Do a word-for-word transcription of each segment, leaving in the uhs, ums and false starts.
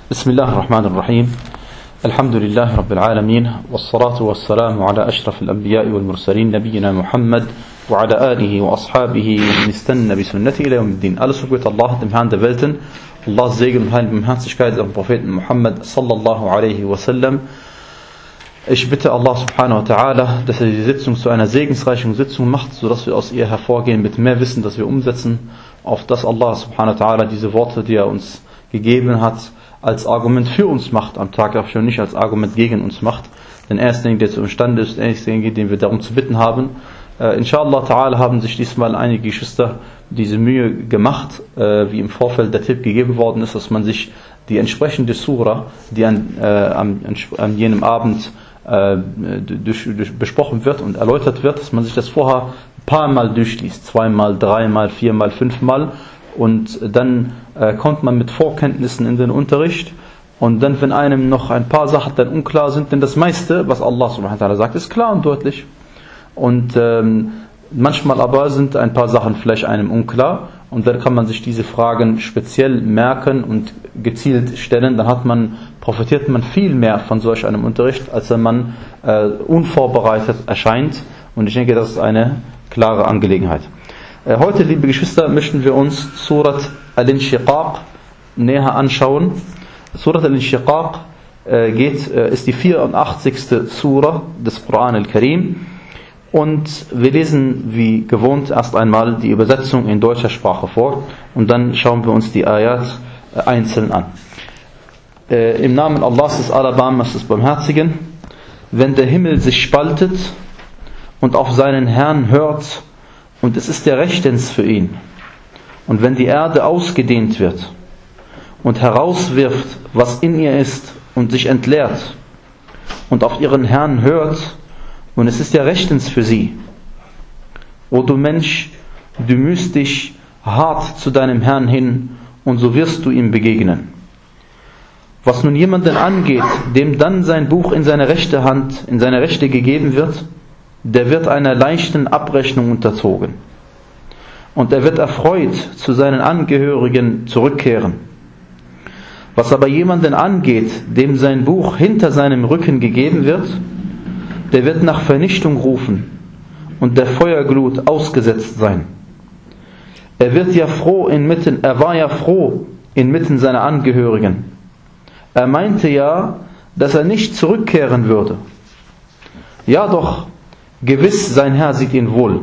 بسم الله الرحمن الرحيم الحمد لله رب العالمين والصلاة والسلام على أشرف الأنبياء والمرسلين نبينا محمد وعلى آله وأصحابه ومن استنى بسنته إلى يوم الدين. Alles so Allah, dem Herrn der Welten, Allahs Segen und Heil und Barmherzigkeit am Propheten Muhammad sallallahu alaihi wasallam. Ich bitte Allah subhanahu wa ta'ala, dass er die Sitzung zu einer segensreichen Sitzung macht, sodass wir aus ihr hervorgehen mit mehr Wissen, das wir umsetzen, auf das Allah subhanahu wa ta'ala diese Worte, die er uns gegeben hat, als Argument für uns macht am Tag der Abschirmung, nicht als Argument gegen uns macht. Denn er ist derjenige, der zu imstande ist, er ist derjenige, den wir darum zu bitten haben. Äh, Inshallah ta'ala haben sich diesmal einige Geschwister diese Mühe gemacht, äh, wie im Vorfeld der Tipp gegeben worden ist, dass man sich die entsprechende Sura, die an, äh, an, an jenem Abend äh, durch, durch besprochen wird und erläutert wird, dass man sich das vorher ein paar Mal durchliest. Zweimal, dreimal, viermal, fünfmal. Und dann äh, kommt man mit Vorkenntnissen in den Unterricht. Und dann, wenn einem noch ein paar Sachen dann unklar sind, denn das meiste, was Allah subhanahu wa ta'ala sagt, ist klar und deutlich. Und ähm, manchmal aber sind ein paar Sachen vielleicht einem unklar. Und dann kann man sich diese Fragen speziell merken und gezielt stellen. Dann hat man, profitiert man viel mehr von solch einem Unterricht, als wenn man äh, unvorbereitet erscheint. Und ich denke, das ist eine klare Angelegenheit. Heute, liebe Geschwister, möchten wir uns Surat Al-Inshiqaq näher anschauen. Surat Al-Inshiqaq geht, ist die vierundachtzigste Sura des Quran al-Karim. Und wir lesen wie gewohnt erst einmal die Übersetzung in deutscher Sprache vor und dann schauen wir uns die Ayat einzeln an. Im Namen Allahs des Allerbarmers des Barmherzigen: Wenn der Himmel sich spaltet und auf seinen Herrn hört, und es ist der Rechtens für ihn. Und wenn die Erde ausgedehnt wird und herauswirft, was in ihr ist, und sich entleert und auf ihren Herrn hört, und es ist der Rechtens für sie. O du Mensch, du mühst dich hart zu deinem Herrn hin, und so wirst du ihm begegnen. Was nun jemanden angeht, dem dann sein Buch in seine rechte Hand, in seine rechte gegeben wird, der wird einer leichten Abrechnung unterzogen. Und er wird erfreut zu seinen Angehörigen zurückkehren. Was aber jemanden angeht, dem sein Buch hinter seinem Rücken gegeben wird, der wird nach Vernichtung rufen und der Feuerglut ausgesetzt sein. Er wird ja froh inmitten, er war ja froh inmitten seiner Angehörigen. Er meinte ja, dass er nicht zurückkehren würde. Ja doch, gewiss, sein Herr sieht ihn wohl.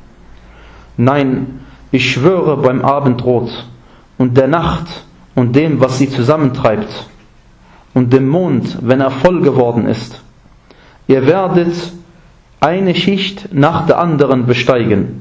Nein, ich schwöre beim Abendrot und der Nacht und dem, was sie zusammentreibt, und dem Mond, wenn er voll geworden ist. Ihr werdet eine Schicht nach der anderen besteigen.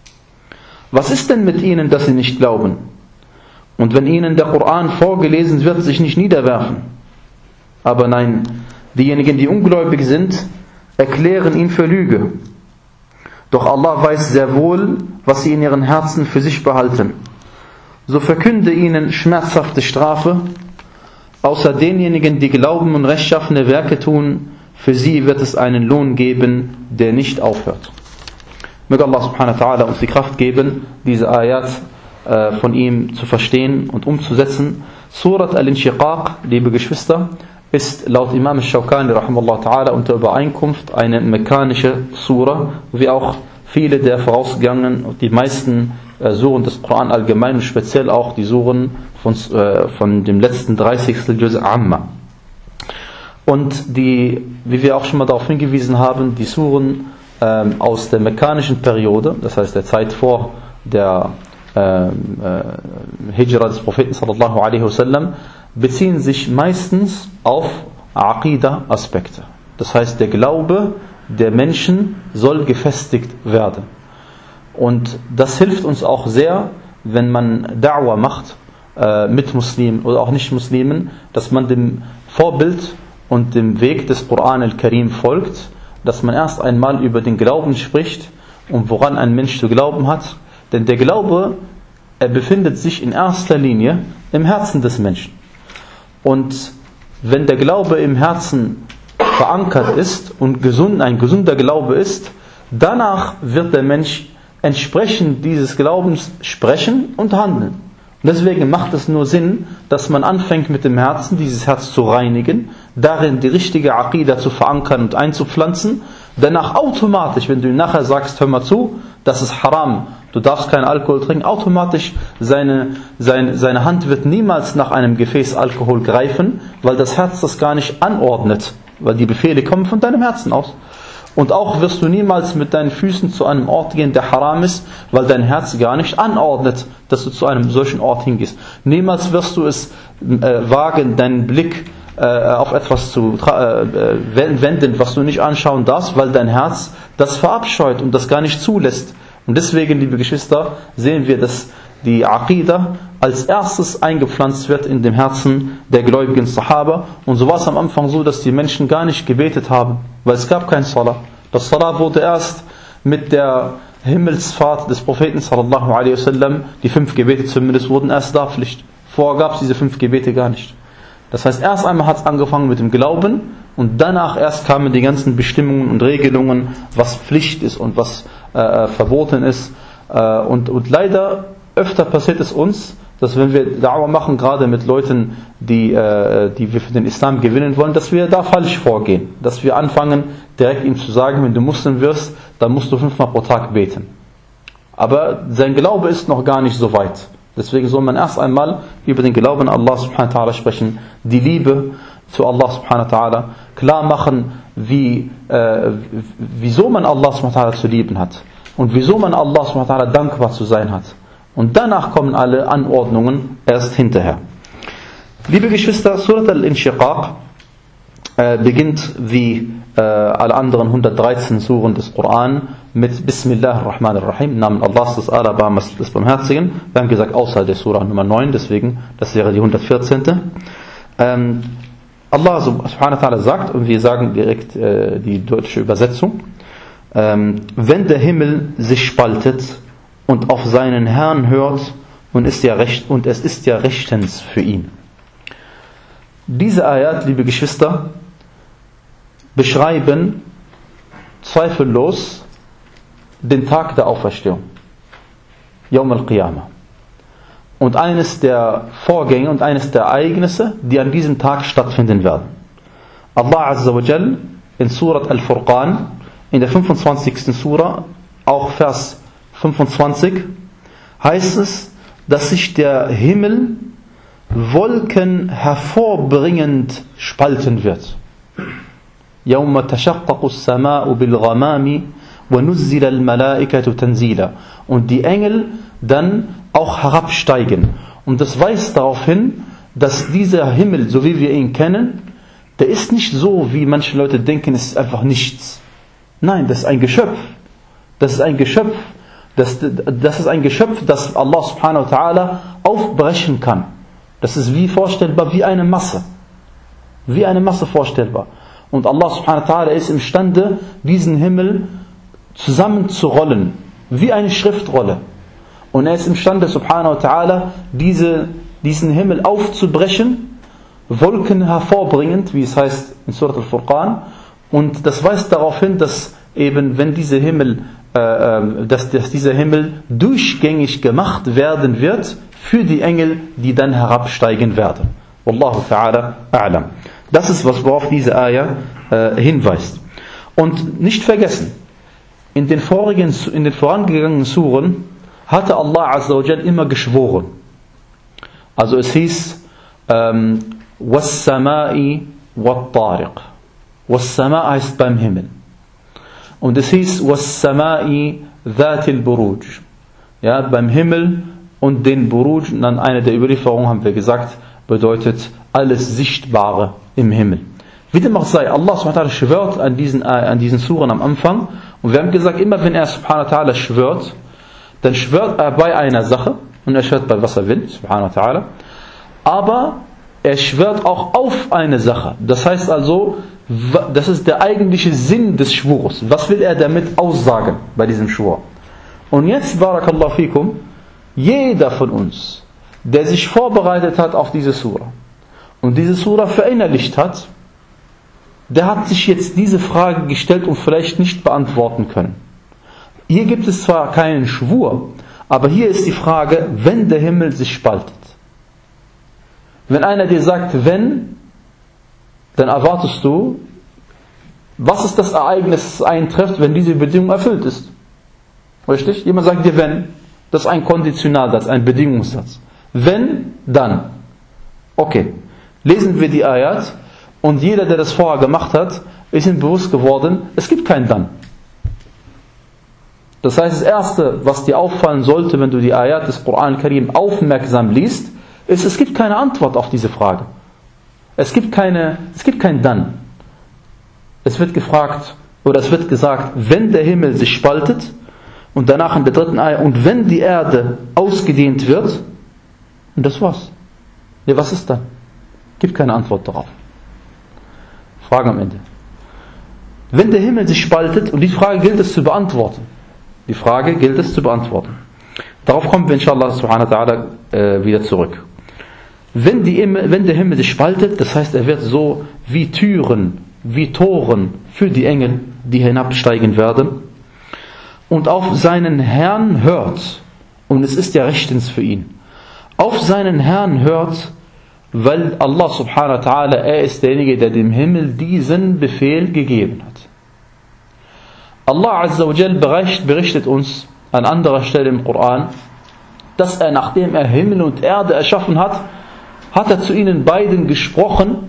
Was ist denn mit ihnen, dass sie nicht glauben? Und wenn ihnen der Koran vorgelesen wird, sich nicht niederwerfen? Aber nein, diejenigen, die ungläubig sind, erklären ihn für Lüge. Doch Allah weiß sehr wohl, was sie in ihren Herzen für sich behalten. So verkünde ihnen schmerzhafte Strafe. Außer denjenigen, die glauben und rechtschaffene Werke tun, für sie wird es einen Lohn geben, der nicht aufhört. Möge Allah subhanahu wa ta'ala uns die Kraft geben, diese Ayat äh, von ihm zu verstehen und umzusetzen. Surat Al-Inshiqaq, liebe Geschwister, ist laut Imam al-Shawkani rahimahullah ta'ala unter Übereinkunft eine mekkanische Sura, wie auch viele der vorausgegangenen und die meisten äh, Suren des Koran allgemein und speziell auch die Suren von, äh, von dem letzten dreißigstel Juz Amma. Und die, wie wir auch schon mal darauf hingewiesen haben, die Suren äh, aus der mekkanischen Periode, das heißt der Zeit vor der äh, äh, Hijra des Propheten sallallahu alaihi wasallam, beziehen sich meistens auf Aqidah-Aspekte. Das heißt, der Glaube der Menschen soll gefestigt werden. Und das hilft uns auch sehr, wenn man Da'wah macht äh, mit Muslimen oder auch Nicht-Muslimen, dass man dem Vorbild und dem Weg des Quran al-Karim folgt, dass man erst einmal über den Glauben spricht und woran ein Mensch zu glauben hat. Denn der Glaube, er befindet sich in erster Linie im Herzen des Menschen. Und wenn der Glaube im Herzen verankert ist und gesund, ein gesunder Glaube ist, danach wird der Mensch entsprechend dieses Glaubens sprechen und handeln. Deswegen macht es nur Sinn, dass man anfängt mit dem Herzen, dieses Herz zu reinigen, darin die richtige Aqidah zu verankern und einzupflanzen. Danach automatisch, wenn du ihm nachher sagst, hör mal zu, das ist haram, du darfst keinen Alkohol trinken, automatisch seine, seine, seine Hand wird niemals nach einem Gefäß Alkohol greifen, weil das Herz das gar nicht anordnet, weil die Befehle kommen von deinem Herzen aus. Und auch wirst du niemals mit deinen Füßen zu einem Ort gehen, der haram ist, weil dein Herz gar nicht anordnet, dass du zu einem solchen Ort hingehst. Niemals wirst du es äh, wagen, deinen Blick äh, auf etwas zu äh, wenden, was du nicht anschauen darfst, weil dein Herz das verabscheut und das gar nicht zulässt. Und deswegen, liebe Geschwister, sehen wir, dass die Aqidah als erstes eingepflanzt wird in dem Herzen der gläubigen Sahaba. Und so war es am Anfang so, dass die Menschen gar nicht gebetet haben, weil es gab kein Salah. Das Salah wurde erst mit der Himmelsfahrt des Propheten sallallahu alaihi wasallam, die fünf Gebete zumindest, wurden erst da Pflicht. Vorher gab es diese fünf Gebete gar nicht. Das heißt, erst einmal hat es angefangen mit dem Glauben und danach erst kamen die ganzen Bestimmungen und Regelungen, was Pflicht ist und was äh, verboten ist. Äh, und, und leider öfter passiert es uns, dass wenn wir Da'wah machen, gerade mit Leuten, die, äh, die wir für den Islam gewinnen wollen, dass wir da falsch vorgehen. Dass wir anfangen, direkt ihm zu sagen, wenn du Muslim wirst, dann musst du fünfmal pro Tag beten. Aber sein Glaube ist noch gar nicht so weit. Deswegen soll man erst einmal über den Glauben an Allah subhanahu wa ta'ala sprechen, die Liebe zu Allah subhanahu wa ta'ala, klar machen, wie, äh, wieso man Allah subhanahu wa ta'ala zu lieben hat und wieso man Allah subhanahu wa ta'ala dankbar zu sein hat. Und danach kommen alle Anordnungen erst hinterher. Liebe Geschwister, Surat al-Inshiqaq äh, beginnt wie äh, alle anderen hundertdreizehn Suren des Koran mit Bismillah ar-Rahman ar-Rahim, im Namen Allahs des Alabamas des Barmherzigen. Wir haben gesagt, außer der Surah Nummer neun, deswegen, das wäre die hundertvierzehnte. Ähm, Allah subhanahu wa ta'ala sagt, und wir sagen direkt äh, die deutsche Übersetzung, ähm, wenn der Himmel sich spaltet und auf seinen Herrn hört und, ist ja recht, und es ist ja rechtens für ihn. Diese Ayat, liebe Geschwister, beschreiben zweifellos den Tag der Auferstehung, Yawm al-Qiyamah. Und eines der Vorgänge und eines der Ereignisse, die an diesem Tag stattfinden werden. Allah Azza wa Jal in Surat al-Furqan, in der fünfundzwanzigsten Surah, auch Vers fünfundzwanzig, heißt es, dass sich der Himmel Wolken hervorbringend spalten wird. يَوْمَ تَشَقَّقُ السَّمَاءُ بِالْغَمَامِ وَنُزِّلَ الْمَلَائِكَةُ تَنْزِيلًا. Und die Engel dann auch herabsteigen. Und das weist darauf hin, dass dieser Himmel, so wie wir ihn kennen, der ist nicht so, wie manche Leute denken, es ist einfach nichts. Nein, das ist ein Geschöpf. Das ist ein Geschöpf, das, das ist ein Geschöpf, das Allah subhanahu wa ta'ala aufbrechen kann. Das ist wie vorstellbar, wie eine Masse. Wie eine Masse vorstellbar. Und Allah subhanahu wa ta'ala ist imstande, diesen Himmel zusammenzurollen, wie eine Schriftrolle. Und er ist imstande, subhanahu wa ta'ala, diese, diesen Himmel aufzubrechen, Wolken hervorbringend, wie es heißt in Surat al-Furqan. Und das weist darauf hin, dass eben, wenn diese Himmel, äh, dass, dass dieser Himmel durchgängig gemacht werden wird für die Engel, die dann herabsteigen werden. Wallahu ta'ala a'lam. Das ist, was worauf diese Ayah äh, hinweist. Und nicht vergessen, in den vorigen, in den vorangegangenen Suren hatte Allah Azza wa Jal immer geschworen. Also es hieß ähm, Was-Sama'i wat-Tariq. Was-Sama' heißt beim Himmel. Und es hieß Was-Sama'i dhatil Buruj. Ja, beim Himmel und den Buruj. Und dann eine der Überlieferungen, haben wir gesagt, bedeutet alles Sichtbare im Himmel. Wie dem auch sei, Allah subhanahu wa ta'ala schwört an diesen, an diesen Suren am Anfang. Und wir haben gesagt, immer wenn er subhanahu wa ta'ala schwört, dann schwört er bei einer Sache. Und er schwört bei was er will, subhanahu wa ta'ala. Aber er schwört auch auf eine Sache. Das heißt also, das ist der eigentliche Sinn des Schwurs. Was will er damit aussagen bei diesem Schwur? Und jetzt, barakallahu fikum, jeder von uns, der sich vorbereitet hat auf diese Sura und diese Sura verinnerlicht hat, der hat sich jetzt diese Frage gestellt und vielleicht nicht beantworten können. Hier gibt es zwar keinen Schwur, Aber hier ist die Frage, wenn der Himmel sich spaltet. Wenn einer dir sagt, wenn, dann erwartest du, was ist das Ereignis, das eintrifft, wenn diese Bedingung erfüllt ist? Richtig? Jemand sagt dir, wenn, das ist ein Konditionalsatz, ein Bedingungssatz. Wenn, dann. Okay, lesen wir die Ayat und jeder, der das vorher gemacht hat, ist ihm bewusst geworden, es gibt kein Dann. Das heißt, das Erste, was dir auffallen sollte, wenn du die Ayat des Koran Karim aufmerksam liest, ist, es gibt keine Antwort auf diese Frage. Es gibt keine, es gibt kein Dann. Es wird gefragt, oder es wird gesagt, wenn der Himmel sich spaltet, und danach in der dritten Ayat, und wenn die Erde ausgedehnt wird, und das war's. Ja, was ist dann? Gibt keine Antwort darauf. Frage am Ende. Wenn der Himmel sich spaltet, und die Frage gilt es zu beantworten. Die Frage gilt es zu beantworten. Darauf kommen wir inshallah subhanahu wa ta'ala äh, wieder zurück. Wenn, die, wenn der Himmel sich spaltet, das heißt, er wird so wie Türen, wie Toren für die Engel, die hinabsteigen werden, und auf seinen Herrn hört, und es ist ja rechtens für ihn, auf seinen Herrn hört, weil Allah subhanahu wa ta'ala, er ist derjenige, der dem Himmel diesen Befehl gegeben hat. Allah azza wa jal berichtet uns an anderer Stelle im Koran, dass er, nachdem er Himmel und Erde erschaffen hat, hat er zu ihnen beiden gesprochen,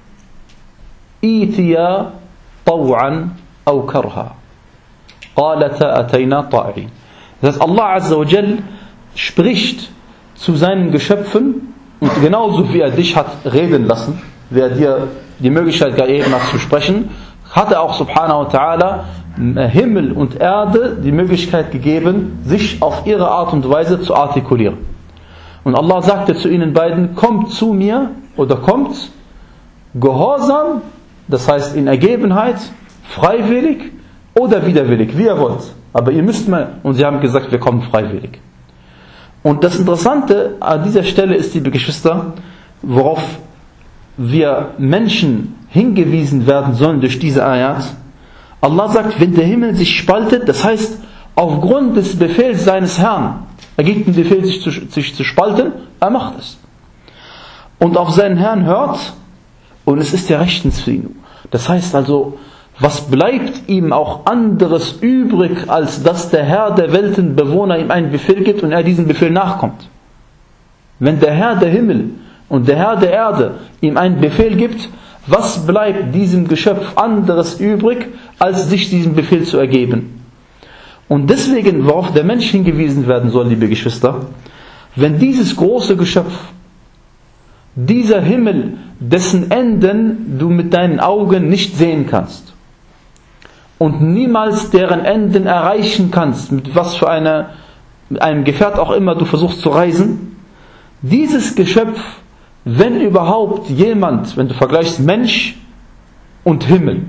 Itiya taw'an aw karha. Qalata atayna ta'in. Das heißt, Allah azza wa jal spricht zu seinen Geschöpfen, und genauso wie er dich hat reden lassen, wie er dir die Möglichkeit gegeben hat zu sprechen, hat er auch subhanahu wa ta'ala Himmel und Erde die Möglichkeit gegeben, sich auf ihre Art und Weise zu artikulieren. Und Allah sagte zu ihnen beiden, kommt zu mir, oder kommt gehorsam, das heißt in Ergebenheit, freiwillig oder widerwillig, wie ihr wollt. Aber ihr müsst mal, und sie haben gesagt, wir kommen freiwillig. Und das Interessante an dieser Stelle ist, liebe Geschwister, worauf wir Menschen hingewiesen werden sollen durch diese Ayat. Allah sagt, wenn der Himmel sich spaltet, das heißt, aufgrund des Befehls seines Herrn, er gibt den Befehl, sich zu, sich zu spalten, er macht es. Und auf seinen Herrn hört, und es ist ja rechtens für ihn. Das heißt also, was bleibt ihm auch anderes übrig, als dass der Herr der Weltenbewohner ihm einen Befehl gibt und er diesem Befehl nachkommt? Wenn der Herr der Himmel und der Herr der Erde ihm einen Befehl gibt, was bleibt diesem Geschöpf anderes übrig, als sich diesem Befehl zu ergeben? Und deswegen, worauf der Mensch hingewiesen werden soll, liebe Geschwister, wenn dieses große Geschöpf, dieser Himmel, dessen Enden du mit deinen Augen nicht sehen kannst und niemals deren Enden erreichen kannst, mit was für einer, mit einem Gefährt auch immer du versuchst zu reisen, dieses Geschöpf, wenn überhaupt jemand, wenn du vergleichst Mensch und Himmel,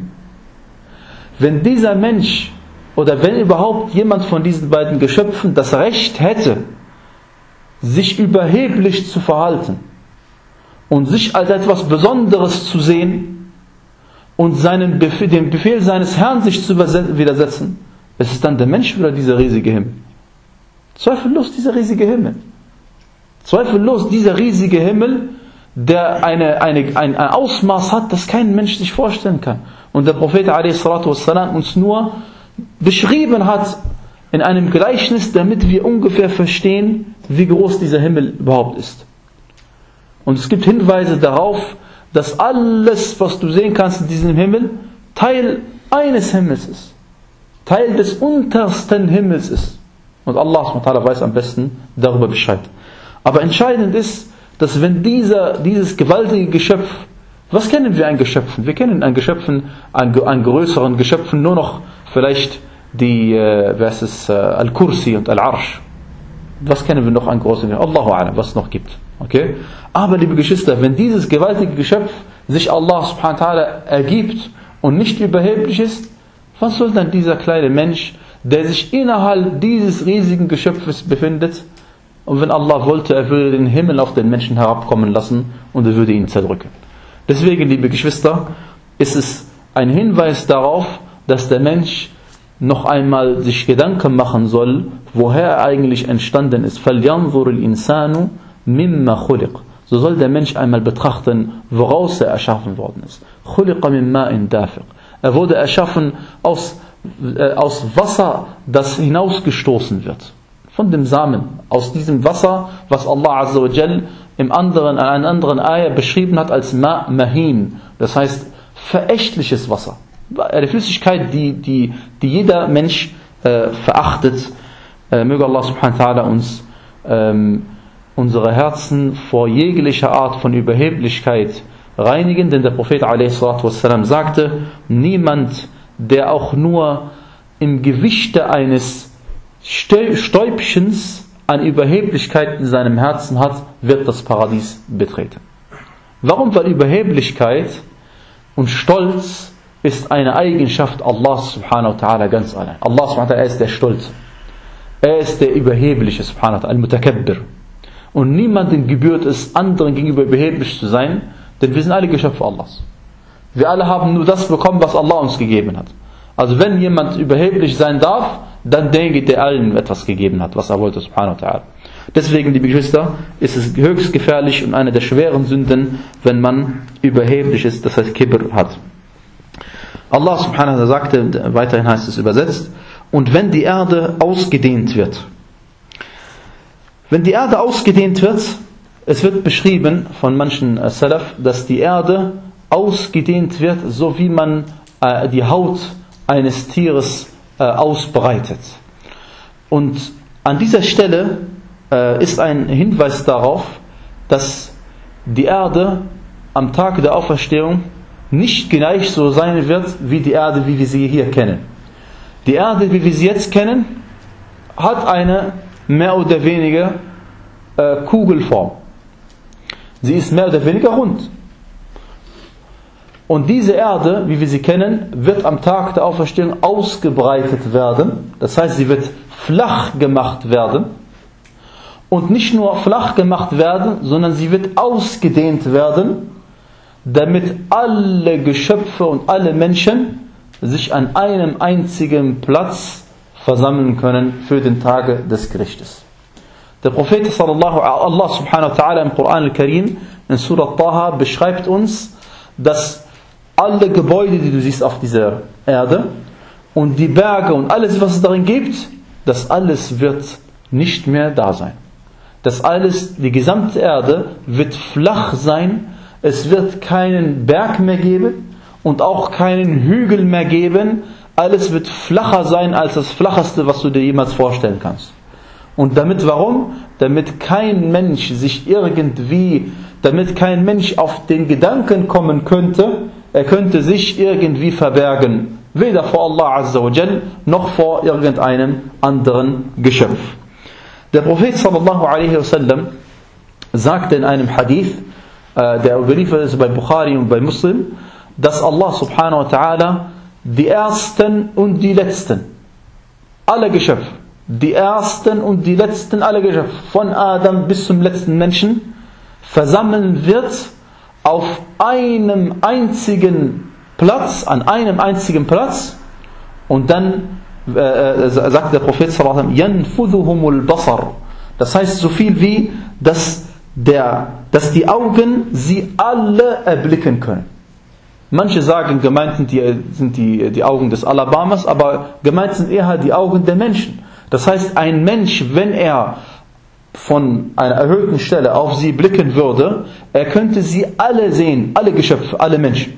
wenn dieser Mensch oder wenn überhaupt jemand von diesen beiden Geschöpfen das Recht hätte, sich überheblich zu verhalten und sich als etwas Besonderes zu sehen und seinen Befehl, dem Befehl seines Herrn sich zu widersetzen, ist es dann der Mensch oder dieser riesige Himmel? Zweifellos dieser riesige Himmel. Zweifellos dieser riesige Himmel, der eine, eine, ein, ein Ausmaß hat, das kein Mensch sich vorstellen kann. Und der Prophet a s. uns nur beschrieben hat in einem Gleichnis, damit wir ungefähr verstehen, wie groß dieser Himmel überhaupt ist. Und es gibt Hinweise darauf, dass alles, was du sehen kannst in diesem Himmel, Teil eines Himmels ist. Teil des untersten Himmels ist. Und Allah subhanahu wa ta'ala weiß am besten darüber Bescheid. Aber entscheidend ist, dass wenn dieser, dieses gewaltige Geschöpf, was kennen wir an Geschöpfen? Wir kennen an Geschöpfen, an, an größeren Geschöpfen nur noch vielleicht die, äh, wer ist es, äh, Al-Kursi und Al-Arsh. Was kennen wir noch an großen? Allahu a'lam, was es noch gibt. Okay? Aber liebe Geschwister, wenn dieses gewaltige Geschöpf sich Allah subhanahu wa ta'ala ergibt und nicht überheblich ist, was soll dann dieser kleine Mensch, der sich innerhalb dieses riesigen Geschöpfes befindet, und wenn Allah wollte, er würde den Himmel auf den Menschen herabkommen lassen und er würde ihn zerdrücken. Deswegen, liebe Geschwister, ist es ein Hinweis darauf, dass der Mensch noch einmal sich Gedanken machen soll, woher er eigentlich entstanden ist. فَلْيَنْظُرِ الْإِنسَانُ مِمَّا خُلِقَ. So soll der Mensch einmal betrachten, woraus er erschaffen worden ist. خُلِقَ مِن مَاءٍ دَافِقٍ. Er wurde erschaffen aus, äh, aus Wasser, das hinausgestoßen wird. Von dem Samen, aus diesem Wasser, was Allah Azza wa Jal im anderen, in einer anderen Ayah beschrieben hat als Ma' Mahin. Das heißt, verächtliches Wasser. Eine Flüssigkeit, die, die, die jeder Mensch äh, verachtet. Äh, möge Allah subhanahu wa ta'ala uns ähm, unsere Herzen vor jeglicher Art von Überheblichkeit reinigen, denn der Prophet ﷺ sagte, niemand, der auch nur im Gewichte eines Stäubchens an Überheblichkeit in seinem Herzen hat, wird das Paradies betreten. Warum? Weil Überheblichkeit und Stolz ist eine Eigenschaft Allah subhanahu wa ta'ala ganz allein. Allah subhanahu wa ta'ala, er ist der Stolze. Er ist der Überhebliche subhanahu wa ta'ala, al-Mutakabbir. Und niemandem gebührt es, anderen gegenüber überheblich zu sein, denn wir sind alle Geschöpfe Allahs. Wir alle haben nur das bekommen, was Allah uns gegeben hat. Also wenn jemand überheblich sein darf, dann denke der allen etwas gegeben hat, was er wollte subhanahu wa ta'ala. Deswegen, liebe Geschwister, ist es höchst gefährlich und eine der schweren Sünden, wenn man überheblich ist, das heißt Kibr hat. Allah subhanahu wa ta'ala sagte, weiterhin heißt es übersetzt, und wenn die Erde ausgedehnt wird. Wenn die Erde ausgedehnt wird, es wird beschrieben von manchen äh, Salaf, dass die Erde ausgedehnt wird, so wie man äh, die Haut eines Tieres äh, ausbreitet. Und an dieser Stelle äh, ist ein Hinweis darauf, dass die Erde am Tag der Auferstehung nicht gleich so sein wird, wie die Erde, wie wir sie hier kennen. Die Erde, wie wir sie jetzt kennen, hat eine mehr oder weniger äh, Kugelform. Sie ist mehr oder weniger rund. Und diese Erde, wie wir sie kennen, wird am Tag der Auferstehung ausgebreitet werden. Das heißt, sie wird flach gemacht werden. Und nicht nur flach gemacht werden, sondern sie wird ausgedehnt werden, damit alle Geschöpfe und alle Menschen sich an einem einzigen Platz versammeln können für den Tage des Gerichtes. Der Prophet sallallahu Allah subhanahu wa ta'ala im Koran al-Karim in Surah Taha beschreibt uns, dass alle Gebäude, die du siehst auf dieser Erde und die Berge und alles, was es darin gibt, das alles wird nicht mehr da sein. Das alles, die gesamte Erde wird flach sein, es wird keinen Berg mehr geben und auch keinen Hügel mehr geben. Alles wird flacher sein als das Flacheste, was du dir jemals vorstellen kannst. Und damit warum? Damit kein Mensch sich irgendwie, damit kein Mensch auf den Gedanken kommen könnte, er könnte sich irgendwie verbergen. Weder vor Allah Azza wa Jal, noch vor irgendeinem anderen Geschöpf. Der Prophet sallallahu alaihi wasallam sagte in einem Hadith, der überliefert ist bei Bukhari und bei Muslim, dass Allah subhanahu wa ta'ala die Ersten und die Letzten, alle Geschöpfe, die Ersten und die Letzten, alle Geschöpfe, von Adam bis zum letzten Menschen, versammeln wird auf einem einzigen Platz, an einem einzigen Platz, und dann äh, sagt der Prophet sallallahu alaihi wasallam, yanfudhuhumul basar. Das heißt so viel wie, dass, der, dass die Augen sie alle erblicken können. Manche sagen, gemeint sind die, sind die, die Augen des Alabamas, aber gemeint sind eher die Augen der Menschen. Das heißt, ein Mensch, wenn er von einer erhöhten Stelle auf sie blicken würde, er könnte sie alle sehen, alle Geschöpfe, alle Menschen.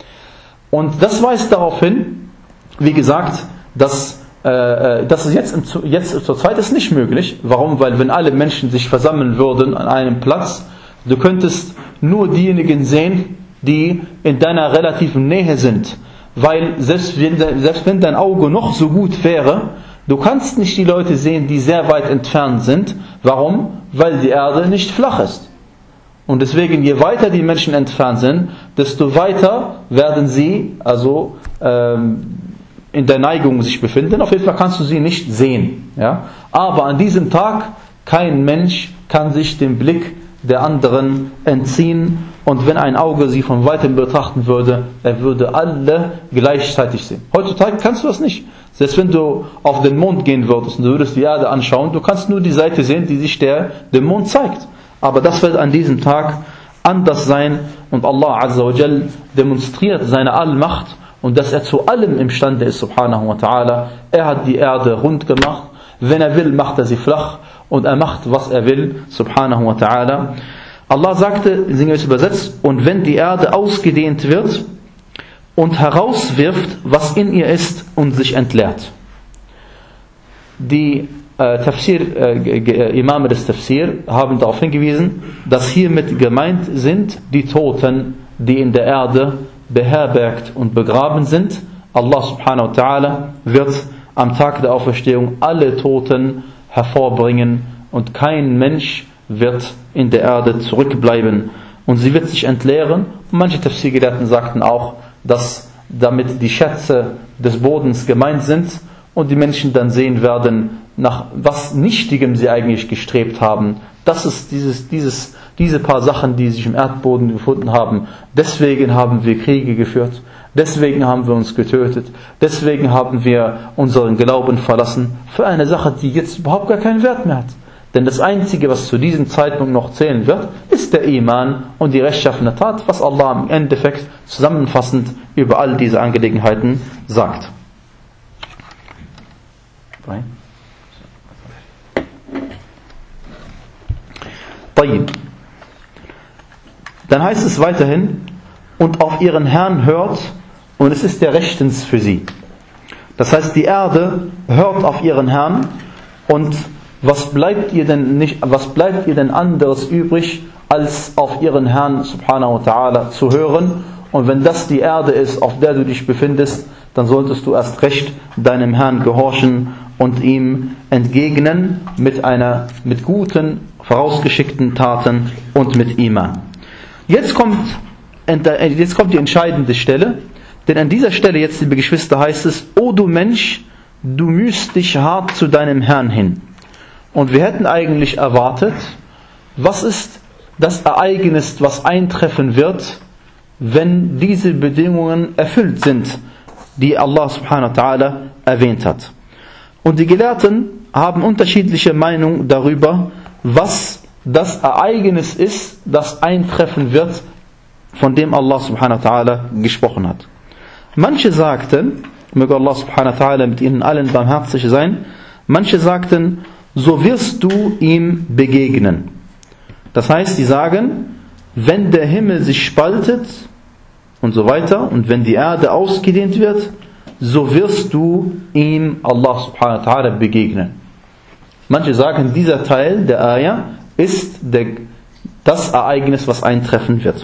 Und das weist darauf hin, wie gesagt, dass äh, das ist jetzt, jetzt zur Zeit ist nicht möglich. Warum? Weil wenn alle Menschen sich versammeln würden an einem Platz, du könntest nur diejenigen sehen, die in deiner relativen Nähe sind. Weil selbst wenn, selbst wenn dein Auge noch so gut wäre, du kannst nicht die Leute sehen, die sehr weit entfernt sind. Warum? Weil die Erde nicht flach ist. Und deswegen, je weiter die Menschen entfernt sind, desto weiter werden sie also ähm, in der Neigung sich befinden. Auf jeden Fall kannst du sie nicht sehen. Ja? Aber an diesem Tag, kein Mensch kann sich dem Blick der anderen entziehen. Und wenn ein Auge sie von weitem betrachten würde, er würde alle gleichzeitig sehen. Heutzutage kannst du das nicht. Selbst wenn du auf den Mond gehen würdest und du würdest die Erde anschauen, du kannst nur die Seite sehen, die sich der, dem Mond zeigt. Aber das wird an diesem Tag anders sein und Allah Azza wa Jal demonstriert seine Allmacht und dass er zu allem imstande ist, subhanahu wa ta'ala. Er hat die Erde rund gemacht, wenn er will, macht er sie flach und er macht, was er will, subhanahu wa ta'ala. Allah sagte, sinngemäß übersetzt, und wenn die Erde ausgedehnt wird und herauswirft, was in ihr ist und sich entleert. Die äh, Tafsir, äh, Imame des Tafsir haben darauf hingewiesen, dass hiermit gemeint sind die Toten, die in der Erde beherbergt und begraben sind. Allah subhanahu wa ta'ala wird am Tag der Auferstehung alle Toten hervorbringen und kein Mensch wird in der Erde zurückbleiben und sie wird sich entleeren. Und manche Tafsir-Gelehrten sagten auch, dass damit die Schätze des Bodens gemeint sind und die Menschen dann sehen werden, nach was Nichtigem sie eigentlich gestrebt haben. Das ist dieses, dieses, diese paar Sachen, die sich im Erdboden gefunden haben. Deswegen haben wir Kriege geführt, deswegen haben wir uns getötet, deswegen haben wir unseren Glauben verlassen für eine Sache, die jetzt überhaupt gar keinen Wert mehr hat. Denn das Einzige, was zu diesem Zeitpunkt noch zählen wird, ist der Iman und die rechtschaffene Tat, was Allah im Endeffekt zusammenfassend über all diese Angelegenheiten sagt. Dann heißt es weiterhin, und auf ihren Herrn hört, und es ist der Rechtens für sie. Das heißt, die Erde hört auf ihren Herrn, und was bleibt ihr denn nicht, was bleibt ihr denn anderes übrig, als auf ihren Herrn subhanahu wa ta'ala zu hören? Und wenn das die Erde ist, auf der du dich befindest, dann solltest du erst recht deinem Herrn gehorchen und ihm entgegnen mit einer, mit guten, vorausgeschickten Taten und mit Iman. Jetzt kommt, jetzt kommt die entscheidende Stelle, denn an dieser Stelle jetzt, liebe Geschwister, heißt es, O du Mensch, du mühst dich hart zu deinem Herrn hin. Und wir hätten eigentlich erwartet, was ist das Ereignis, was eintreffen wird, wenn diese Bedingungen erfüllt sind, die Allah subhanahu wa ta'ala erwähnt hat. Und die Gelehrten haben unterschiedliche Meinungen darüber, was das Ereignis ist, das eintreffen wird, von dem Allah subhanahu wa ta'ala gesprochen hat. Manche sagten, möge Allah subhanahu wa ta'ala mit ihnen allen barmherzig sein, manche sagten, so wirst du ihm begegnen. Das heißt, sie sagen, wenn der Himmel sich spaltet und so weiter und wenn die Erde ausgedehnt wird, so wirst du ihm, Allah subhanahu wa ta'ala, begegnen. Manche sagen, dieser Teil der Ayah ist der, das Ereignis, was eintreffen wird.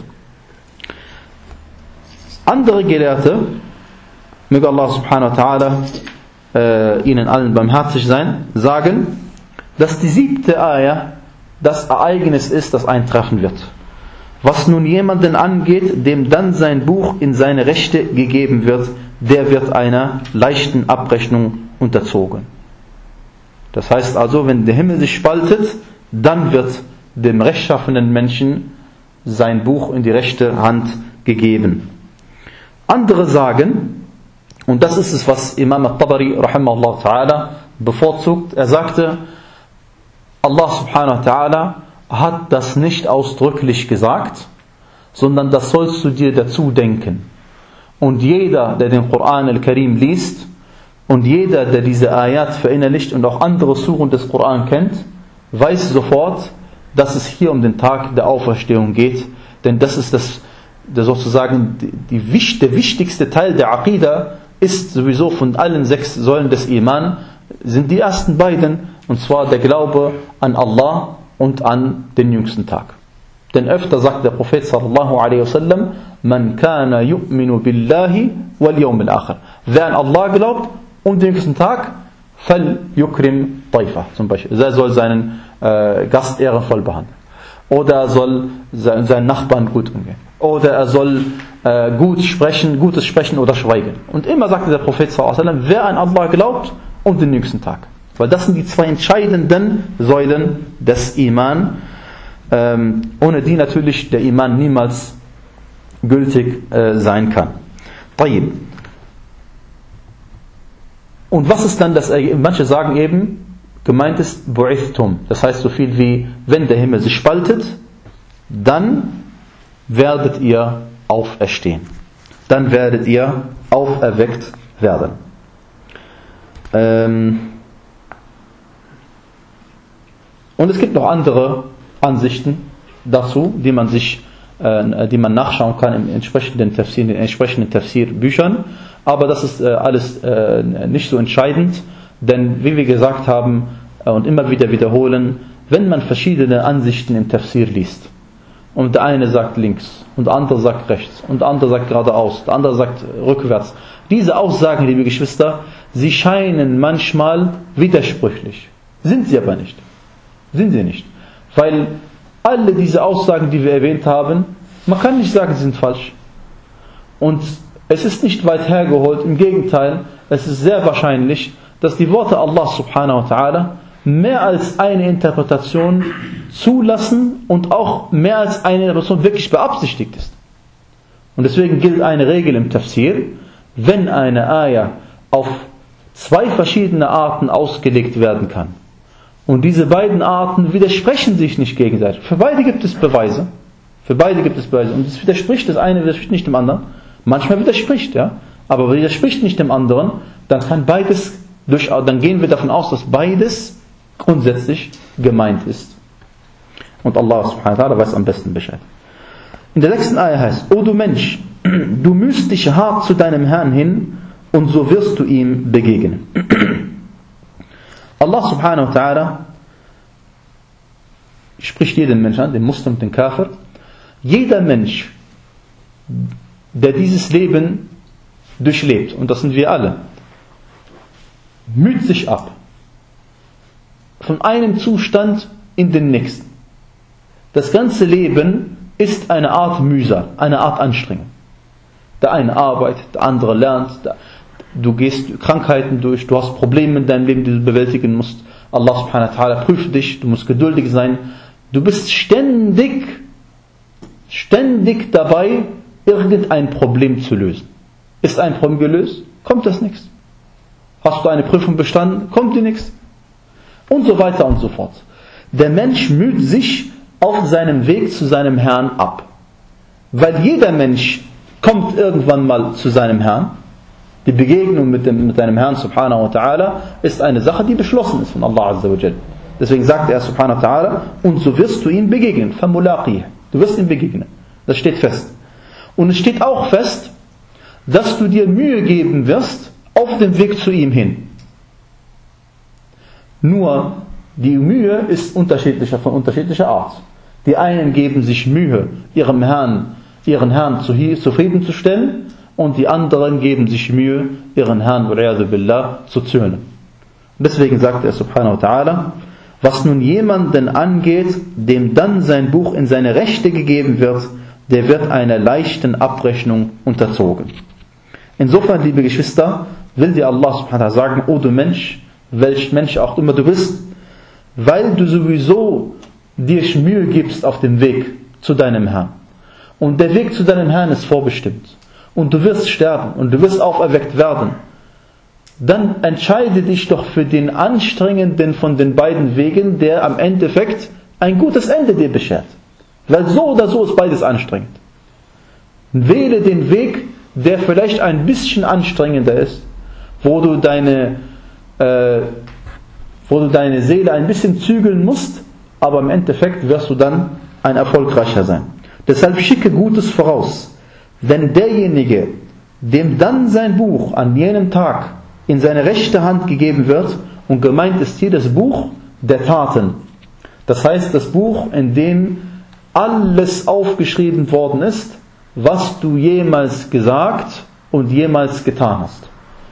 Andere Gelehrte, möge Allah subhanahu wa ta'ala äh, ihnen allen barmherzig sein, sagen, dass die siebte Ayah das Ereignis ist, das eintreffen wird. Was nun jemanden angeht, dem dann sein Buch in seine Rechte gegeben wird, der wird einer leichten Abrechnung unterzogen. Das heißt also, wenn der Himmel sich spaltet, dann wird dem rechtschaffenen Menschen sein Buch in die rechte Hand gegeben. Andere sagen, und das ist es, was Imam al-Tabari rahimahullah ta'ala bevorzugt, er sagte, Allah subhanahu wa ta'ala hat das nicht ausdrücklich gesagt, sondern das sollst du dir dazu denken. Und jeder, der den Koran al-Karim liest und jeder, der diese Ayat verinnerlicht und auch andere Suren des Koran kennt, weiß sofort, dass es hier um den Tag der Auferstehung geht, denn das ist das, der sozusagen die, die, der wichtigste Teil der Aqidah ist sowieso von allen sechs Säulen des Iman, sind die ersten beiden, und zwar der Glaube an Allah und an den jüngsten Tag. Denn öfter sagt der Prophet sallallahu alaihi wasallam, man kana yu'minu billahi wal yawmil akhir. Wer an Allah glaubt und den jüngsten Tag, fal yukrim taifa, zum Beispiel. Er soll seinen äh, Gast ehrenvoll behandeln. Oder er soll seinen Nachbarn gut umgehen. Oder er soll äh, gut sprechen, Gutes sprechen oder schweigen. Und immer sagte der Prophet sallallahu alaihi wasallam, wer an Allah glaubt und den jüngsten Tag. Weil das sind die zwei entscheidenden Säulen des Iman, ähm, ohne die natürlich der Iman niemals gültig äh, sein kann. طيب. Und was ist dann das Ergebnis? Manche sagen eben, gemeint ist bu'ithtum. Das heißt so viel wie, wenn der Himmel sich spaltet, dann werdet ihr auferstehen. Dann werdet ihr auferweckt werden. Ähm Und es gibt noch andere Ansichten dazu, die man sich, äh, die man nachschauen kann im entsprechenden Tafsir, in den entsprechenden Tafsir-Büchern. Aber das ist äh, alles äh, nicht so entscheidend, denn wie wir gesagt haben äh, und immer wieder wiederholen, wenn man verschiedene Ansichten im Tafsir liest und der eine sagt links und der andere sagt rechts und der andere sagt geradeaus, der andere sagt rückwärts, diese Aussagen, liebe Geschwister, sie scheinen manchmal widersprüchlich, sind sie aber nicht. Sind sie nicht. Weil alle diese Aussagen, die wir erwähnt haben, man kann nicht sagen, sie sind falsch. Und es ist nicht weit hergeholt, im Gegenteil, es ist sehr wahrscheinlich, dass die Worte Allah subhanahu wa ta'ala mehr als eine Interpretation zulassen und auch mehr als eine Interpretation wirklich beabsichtigt ist. Und deswegen gilt eine Regel im Tafsir, wenn eine Ayah auf zwei verschiedene Arten ausgelegt werden kann und diese beiden Arten widersprechen sich nicht gegenseitig, für beide gibt es Beweise, für beide gibt es Beweise und es widerspricht, das eine widerspricht nicht dem anderen, manchmal widerspricht, ja, aber widerspricht nicht dem anderen, dann kann beides durch, dann gehen wir davon aus, dass beides grundsätzlich gemeint ist. Und Allah subhanahu wa ta'ala weiß am besten Bescheid. In der sechsten Ayah heißt: O du Mensch, du mühst dich hart zu deinem Herrn hin und so wirst du ihm begegnen. Allah subhanahu wa ta'ala spricht jeden Menschen an, den Muslim, den Kafir. Jeder Mensch, der dieses Leben durchlebt, und das sind wir alle, müht sich ab von einem Zustand in den nächsten. Das ganze Leben ist eine Art Mühsal, eine Art Anstrengung. Der eine arbeitet, der andere lernt, du gehst Krankheiten durch, du hast Probleme in deinem Leben, die du bewältigen musst. Allah subhanahu wa ta'ala prüft dich, du musst geduldig sein. Du bist ständig, ständig dabei, irgendein Problem zu lösen. Ist ein Problem gelöst? Kommt das nichts. Hast du eine Prüfung bestanden? Kommt dir nichts. Und so weiter und so fort. Der Mensch müht sich auf seinem Weg zu seinem Herrn ab. Weil jeder Mensch kommt irgendwann mal zu seinem Herrn. Die Begegnung mit, dem, mit deinem Herrn subhanahu wa ta'ala ist eine Sache, die beschlossen ist von Allah azza wa jal. Deswegen sagt er subhanahu wa ta'ala, und so wirst du ihm begegnen. Famulaqih. Du wirst ihm begegnen. Das steht fest. Und es steht auch fest, dass du dir Mühe geben wirst auf dem Weg zu ihm hin. Nur die Mühe ist unterschiedlicher, von unterschiedlicher Art. Die einen geben sich Mühe, ihrem Herrn, ihren Herrn zufriedenzustellen, und die anderen geben sich Mühe, ihren Herrn billah, zu zürnen. Deswegen sagt er subhanahu wa ta'ala, was nun jemanden angeht, dem dann sein Buch in seine Rechte gegeben wird, der wird einer leichten Abrechnung unterzogen. Insofern, liebe Geschwister, will dir Allah subhanahu wa ta'ala sagen, o du Mensch, welch Mensch auch immer du bist, weil du sowieso dir Mühe gibst auf dem Weg zu deinem Herrn. Und der Weg zu deinem Herrn ist vorbestimmt. Und du wirst sterben und du wirst auferweckt werden. Dann entscheide dich doch für den anstrengenden von den beiden Wegen, der am Endeffekt ein gutes Ende dir beschert. Weil so oder so ist beides anstrengend. Wähle den Weg, der vielleicht ein bisschen anstrengender ist, wo du deine, äh, wo du deine Seele ein bisschen zügeln musst, aber im Endeffekt wirst du dann ein erfolgreicher sein. Deshalb schicke Gutes voraus. Denn derjenige, dem dann sein Buch an jenem Tag in seine rechte Hand gegeben wird, und gemeint ist hier das Buch der Taten. Das heißt, das Buch, in dem alles aufgeschrieben worden ist, was du jemals gesagt und jemals getan hast.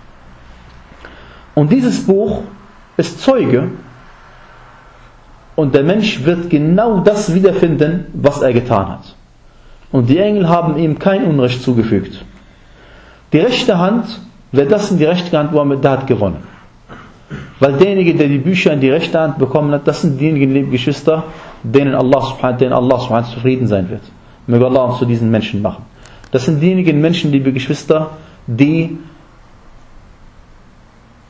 Und dieses Buch ist Zeuge, und der Mensch wird genau das wiederfinden, was er getan hat. Und die Engel haben ihm kein Unrecht zugefügt. Die rechte Hand, wer das in die rechte Hand bekommt, der hat gewonnen. Weil derjenige, der die Bücher in die rechte Hand bekommen hat, das sind diejenigen, liebe Geschwister, denen Allah subhanahu, denen Allah subhanahu zufrieden sein wird. Möge Allah uns zu diesen Menschen machen. Das sind diejenigen Menschen, liebe Geschwister, die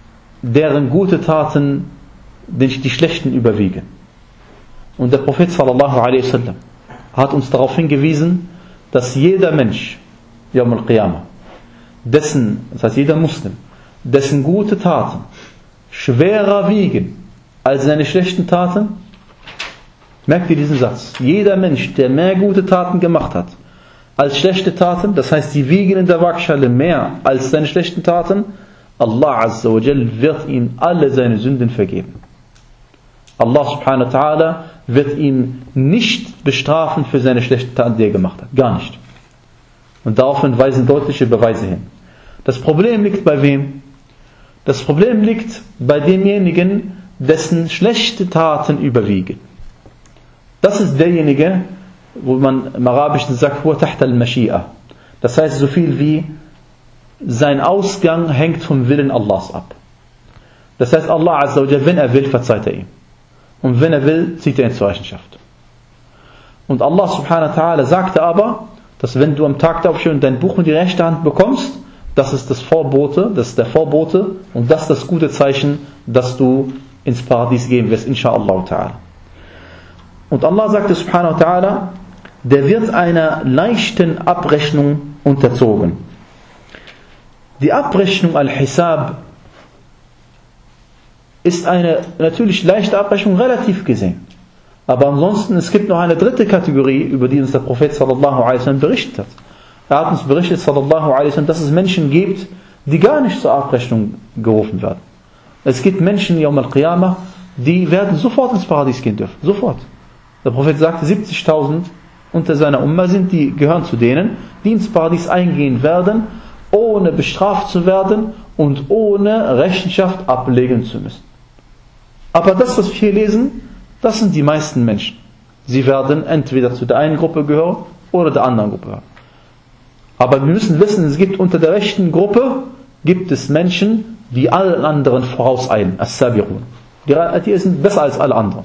deren gute Taten die, die schlechten überwiegen. Und der Prophet sallallahu alaihi wasallam hat uns darauf hingewiesen, dass jeder Mensch, Yawm al-Qiyamah, dessen, das heißt jeder Muslim, dessen gute Taten schwerer wiegen als seine schlechten Taten. Merkt ihr diesen Satz? Jeder Mensch, der mehr gute Taten gemacht hat als schlechte Taten, das heißt, sie wiegen in der Waagschale mehr als seine schlechten Taten, Allah Azza wa Jal wird ihm alle seine Sünden vergeben. Allah subhanahu wa ta'ala wird ihn nicht bestrafen für seine schlechten Taten, die er gemacht hat. Gar nicht. Und daraufhin weisen deutliche Beweise hin. Das Problem liegt bei wem? Das Problem liegt bei demjenigen, dessen schlechte Taten überwiegen. Das ist derjenige, wo man im Arabischen sagt, huwa tahta al-Mashi'a. Das heißt so viel wie, sein Ausgang hängt vom Willen Allahs ab. Das heißt, Allah Azza wa Jalla, wenn er will, verzeiht er ihm. Und wenn er will, zieht er ihn zur Rechenschaft. Und Allah subhanahu wa ta'ala sagte aber, dass wenn du am Tag der Auferstehung dein Buch in die rechte Hand bekommst, das ist das Vorbote, das ist der Vorbote und das ist das gute Zeichen, dass du ins Paradies gehen wirst, inshallah ta'ala. Und Allah sagte subhanahu wa ta'ala, der wird einer leichten Abrechnung unterzogen. Die Abrechnung al-Hisab ist eine natürlich leichte Abrechnung relativ gesehen. Aber ansonsten, es gibt noch eine dritte Kategorie, über die uns der Prophet sallallahu alaihi wasallam berichtet hat. Er hat uns berichtet, sallallahu alaihi wasallam, dass es Menschen gibt, die gar nicht zur Abrechnung gerufen werden. Es gibt Menschen, Yawm al-Qiyamah, die werden sofort ins Paradies gehen dürfen. Sofort. Der Prophet sagte, siebzigtausend unter seiner Umma sind, die gehören zu denen, die ins Paradies eingehen werden, ohne bestraft zu werden und ohne Rechenschaft ablegen zu müssen. Aber das, was wir hier lesen, das sind die meisten Menschen. Sie werden entweder zu der einen Gruppe gehören oder der anderen Gruppe gehören. Aber wir müssen wissen, es gibt unter der rechten Gruppe gibt es Menschen, die allen anderen vorauseilen, as-Sabiqun. Die sind besser als alle anderen.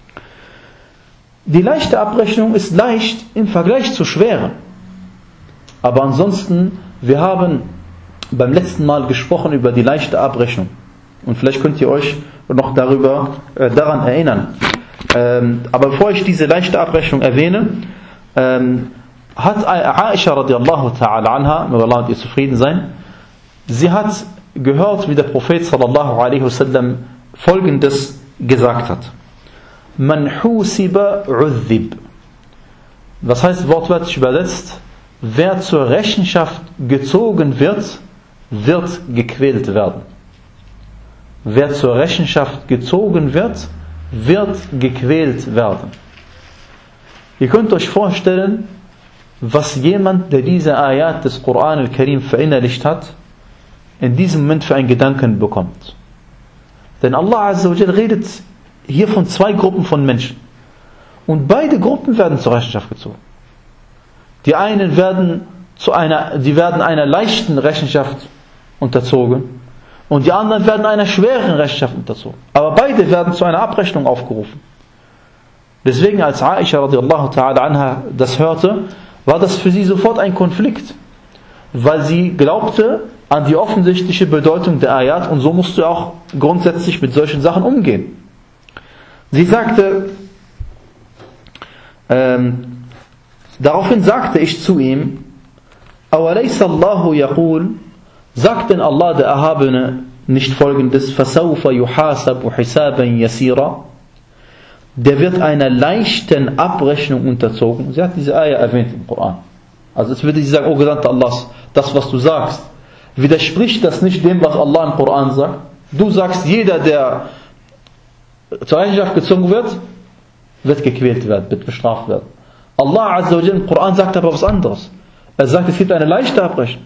Die leichte Abrechnung ist leicht im Vergleich zur schweren. Aber ansonsten, wir haben beim letzten Mal gesprochen über die leichte Abrechnung. Und vielleicht könnt ihr euch noch darüber, äh, daran erinnern. Ähm, aber bevor ich diese leichte Abrechnung erwähne, ähm, hat Aisha radiallahu ta'ala anha, möge Allah mit ihr zufrieden sein, sie hat gehört, wie der Prophet sallallahu alaihi wasallam Folgendes gesagt hat. Man husiba udhib. Was heißt wortwörtlich übersetzt? Wer zur Rechenschaft gezogen wird, wird gequält werden. Wer zur Rechenschaft gezogen wird, wird gequält werden. Ihr könnt euch vorstellen, was jemand, der diese Ayat des Koran al-Karim verinnerlicht hat, in diesem Moment für einen Gedanken bekommt. Denn Allah Azza wa Jalla redet hier von zwei Gruppen von Menschen. Und beide Gruppen werden zur Rechenschaft gezogen. Die einen werden zu einer, die werden einer leichten Rechenschaft unterzogen und die anderen werden einer schweren Rechenschaft unterzogen. Aber beide werden zu einer Abrechnung aufgerufen. Deswegen, als Aisha radiallahu ta'ala anha das hörte, war das für sie sofort ein Konflikt, weil sie glaubte an die offensichtliche Bedeutung der Ayat und so musst du auch grundsätzlich mit solchen Sachen umgehen. Sie sagte, ähm, daraufhin sagte ich zu ihm, أَوَلَيْسَ اللَّهُ يَقُولُ, sagt denn Allah der Erhabene nicht folgendes, فَسَوْفَ يُحَاسَبُ حِسَابًا يَسِيرًا, der wird einer leichten Abrechnung unterzogen. Sie hat diese Ayah erwähnt im Koran. Also es würde sie sagen, oh Gesandter Allahs, das was du sagst, widerspricht das nicht dem, was Allah im Koran sagt? Du sagst, jeder, der zur Rechenschaft gezogen wird, wird gequält werden, wird bestraft werden. Allah Azza wa Jalla im Koran sagt aber was anderes. Er sagt, es gibt eine leichte Abrechnung.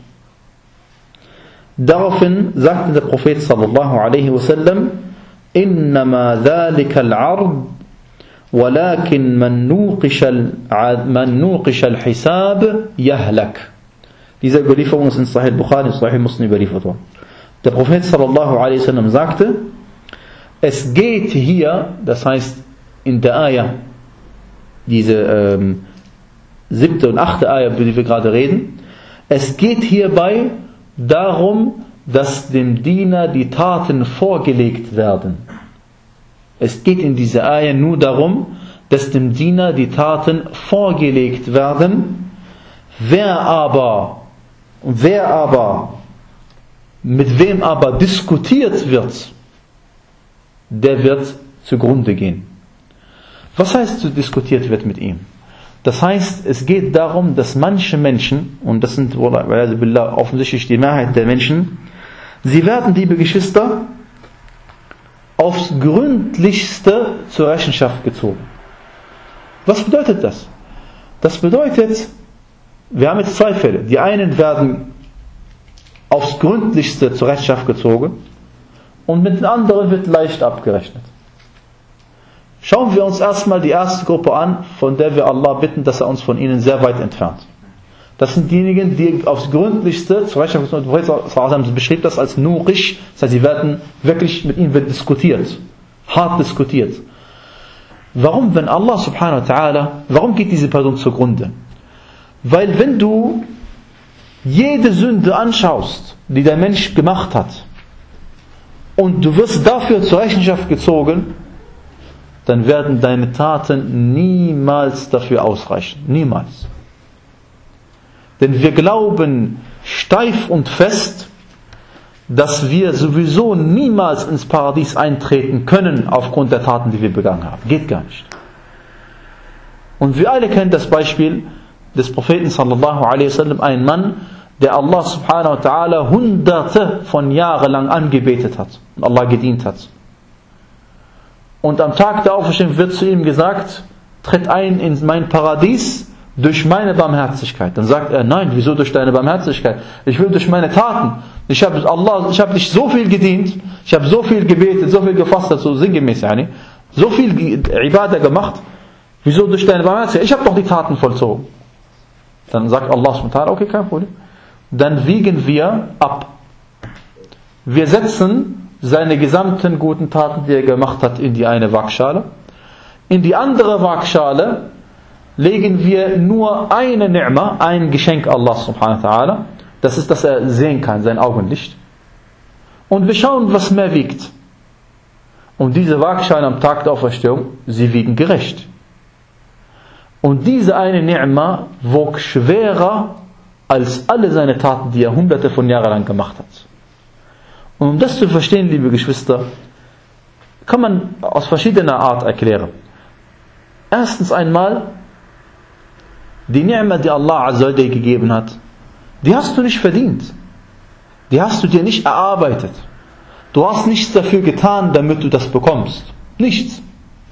Daraufhin sagte der Prophet sallallahu alaihi wasallam, innama dhalika al-'ard walakin man nuqisha al-hisab yahlak. Diese Überlieferung ist in Sahih Bukhari und Sahih Muslim überliefert worden. Der Prophet sallallahu alaihi wasallam sagte, es geht hier, das heißt in der Ayah, diese ähm, siebte und achte Ayah, über die wir gerade reden, es geht hierbei darum, dass dem Diener die Taten vorgelegt werden. Es geht in dieser Ayah nur darum, dass dem Diener die Taten vorgelegt werden. Wer aber, wer aber, mit wem aber diskutiert wird, der wird zugrunde gehen. Was heißt, diskutiert wird mit ihm? Das heißt, es geht darum, dass manche Menschen, und das sind offensichtlich die Mehrheit der Menschen, sie werden, liebe Geschwister, aufs Gründlichste zur Rechenschaft gezogen. Was bedeutet das? Das bedeutet, wir haben jetzt zwei Fälle. Die einen werden aufs Gründlichste zur Rechenschaft gezogen und mit den anderen wird leicht abgerechnet. Schauen wir uns erstmal die erste Gruppe an, von der wir Allah bitten, dass er uns von ihnen sehr weit entfernt. Das sind diejenigen, die aufs Gründlichste zur Rechenschaft gezogen werden. Sie beschreibt das als Nurish, das heißt, sie werden wirklich, mit ihnen wird diskutiert, hart diskutiert. Warum, wenn Allah subhanahu wa ta'ala, warum geht diese Person zugrunde? Weil wenn du jede Sünde anschaust, die der Mensch gemacht hat, und du wirst dafür zur Rechenschaft gezogen, dann werden deine Taten niemals dafür ausreichen. Niemals. Denn wir glauben steif und fest, dass wir sowieso niemals ins Paradies eintreten können aufgrund der Taten, die wir begangen haben. Geht gar nicht. Und wir alle kennen das Beispiel des Propheten sallallahu alaihi wasallam, ein Mann, der Allah subhanahu wa ta'ala hunderte von Jahren lang angebetet hat und Allah gedient hat. Und am Tag der Auferstehung wird zu ihm gesagt, tritt ein in mein Paradies durch meine Barmherzigkeit. Dann sagt er, nein, wieso durch deine Barmherzigkeit? Ich will durch meine Taten. Ich habe Allah, ich habe dich so viel gedient, ich habe so viel gebetet, so viel gefastet, so sinngemäß, yani, so viel Ibadah gemacht. Wieso durch deine Barmherzigkeit? Ich habe doch die Taten vollzogen. Dann sagt Allah subhanahu wa ta'ala, okay, kein Problem. Dann wiegen wir ab. Wir setzen seine gesamten guten Taten, die er gemacht hat, in die eine Waagschale. In die andere Waagschale legen wir nur eine Ni'ma, ein Geschenk Allah subhanahu wa ta'ala. Das ist, dass er sehen kann, sein Augenlicht. Und wir schauen, was mehr wiegt. Und diese Waagschale am Tag der Auferstehung, sie wiegen gerecht. Und diese eine Ni'ma wog schwerer als alle seine Taten, die er hunderte von Jahren lang gemacht hat. Und um das zu verstehen, liebe Geschwister, kann man aus verschiedener Art erklären. Erstens einmal, die Ni'ma, die Allah Azza wa Jalla gegeben hat, die hast du nicht verdient. Die hast du dir nicht erarbeitet. Du hast nichts dafür getan, damit du das bekommst. Nichts.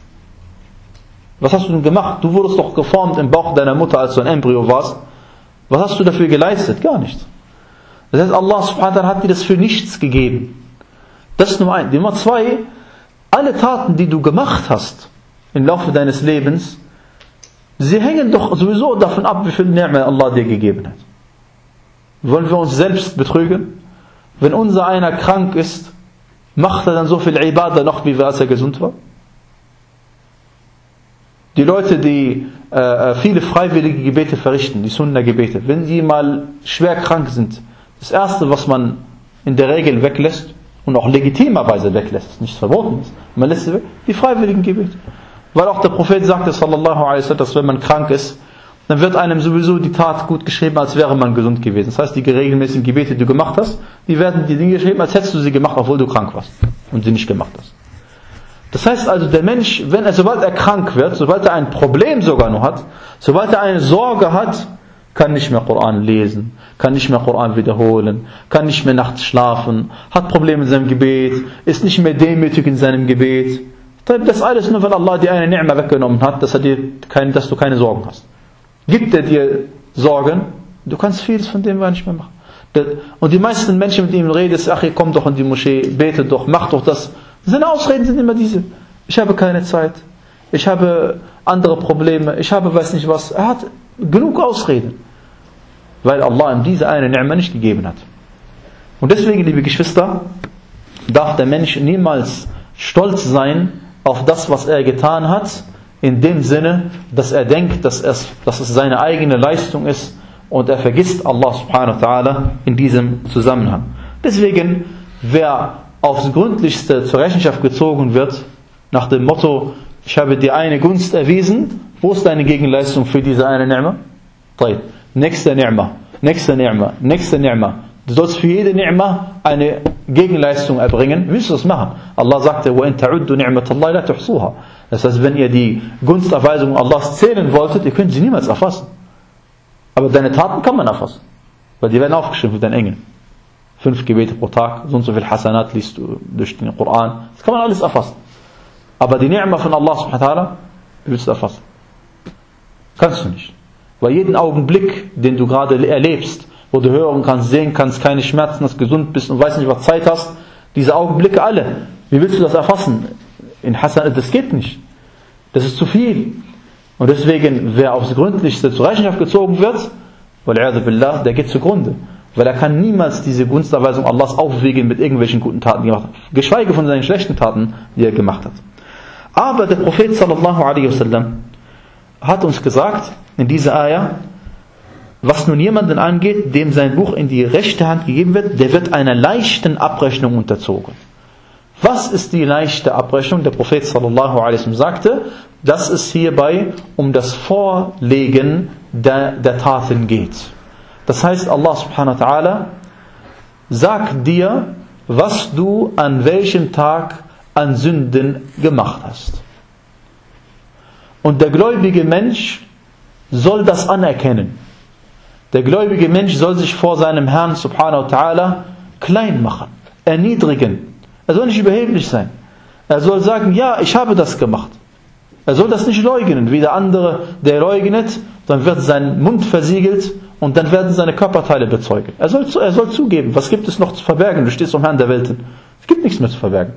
Was hast du denn gemacht? Du wurdest doch geformt im Bauch deiner Mutter, als du ein Embryo warst. Was hast du dafür geleistet? Gar nichts. Das heißt, Allah subhanahu wa ta'ala hat dir das für nichts gegeben. Das ist Nummer eins. Nummer zwei, alle Taten, die du gemacht hast im Laufe deines Lebens, sie hängen doch sowieso davon ab, wie viel Ni'ma Allah dir gegeben hat. Wollen wir uns selbst betrügen? Wenn unser einer krank ist, macht er dann so viel Ibadah noch, wie als er gesund war? Die Leute, die äh, viele freiwillige Gebete verrichten, die Sunna-Gebete, wenn sie mal schwer krank sind, das erste, was man in der Regel weglässt und auch legitimerweise weglässt, nichts verboten ist, man lässt sie weg, die freiwilligen Gebete. Weil auch der Prophet sagte, sallallahu alaihi wasallam, dass wenn man krank ist, dann wird einem sowieso die Tat gut geschrieben, als wäre man gesund gewesen. Das heißt, die regelmäßigen Gebete, die du gemacht hast, die werden die Dinge geschrieben, als hättest du sie gemacht, obwohl du krank warst und sie nicht gemacht hast. Das heißt also, der Mensch, wenn er, sobald er krank wird, sobald er ein Problem sogar noch hat, sobald er eine Sorge hat, kann nicht mehr Koran lesen, kann nicht mehr Koran wiederholen, kann nicht mehr nachts schlafen, hat Probleme in seinem Gebet, ist nicht mehr demütig in seinem Gebet. Das alles nur, weil Allah dir eine Ni'ma weggenommen hat, dass, er dir kein, dass du keine Sorgen hast. Gibt er dir Sorgen, du kannst vieles von dem gar nicht mehr machen. Und die meisten Menschen, mit denen du redest, ach, komm doch in die Moschee, bete doch, mach doch das. Seine Ausreden sind immer diese. Ich habe keine Zeit, ich habe andere Probleme, ich habe weiß nicht was. Er hat genug Ausreden, weil Allah ihm diese eine Ni'ma nicht gegeben hat. Und deswegen, liebe Geschwister, darf der Mensch niemals stolz sein auf das, was er getan hat, in dem Sinne, dass er denkt, dass es, dass es seine eigene Leistung ist und er vergisst Allah subhanahu wa ta'ala in diesem Zusammenhang. Deswegen, wer aufs Gründlichste zur Rechenschaft gezogen wird, nach dem Motto, ich habe dir eine Gunst erwiesen, wo ist deine Gegenleistung für diese eine Ni'ma? Nächste Ni'ma, nächste Ni'ma, nächste Ni'ma. Du sollst für jede Ni'ma eine Gegenleistung erbringen. Wie willst du das machen? Allah sagte, وَإِن تَعُدُّ نِعْمَةَ اللَّهِ لَا تُحْصُوهَا. Das heißt, wenn ihr die Gunsterweisung Allahs zählen wolltet, ihr könnt sie niemals erfassen. Aber deine Taten kann man erfassen. Weil die werden aufgeschrieben für deinen Engel. Fünf Gebete pro Tag, so und so viel Hasanat liest du durch den Koran. Das kann man alles erfassen. Aber die Ni'ma von Allah subhanahu wa ta'ala, wie willst du erfassen? Kannst du nicht. Weil jeden Augenblick, den du gerade erlebst, wo du hören kannst, sehen kannst, keine Schmerzen hast, gesund bist und weißt nicht, was Zeit hast, diese Augenblicke alle, wie willst du das erfassen? In Hasan, das geht nicht. Das ist zu viel. Und deswegen, wer aufs Gründlichste zur Rechenschaft gezogen wird, billah, der geht zugrunde. Weil er kann niemals diese Gunsterweisung Allahs aufwiegen mit irgendwelchen guten Taten, die er gemacht hat. Geschweige von seinen schlechten Taten, die er gemacht hat. Aber der Prophet sallallahu alaihi wasallam hat uns gesagt, in dieser Ayah, was nun jemanden angeht, dem sein Buch in die rechte Hand gegeben wird, der wird einer leichten Abrechnung unterzogen. Was ist die leichte Abrechnung? Der Prophet sallallahu alaihi wasallam sagte, dass es hierbei um das Vorlegen der, der Taten geht. Das heißt, Allah subhanahu wa ta'ala sagt dir, was du an welchem Tag an Sünden gemacht hast. Und der gläubige Mensch soll das anerkennen. Der gläubige Mensch soll sich vor seinem Herrn subhanahu wa ta'ala klein machen, erniedrigen. Er soll nicht überheblich sein. Er soll sagen, ja, ich habe das gemacht. Er soll das nicht leugnen. Wie der andere, der leugnet, dann wird sein Mund versiegelt und dann werden seine Körperteile bezeugen. Er soll, er soll zugeben, was gibt es noch zu verbergen? Du stehst vom Herrn der Welten. Es gibt nichts mehr zu verbergen.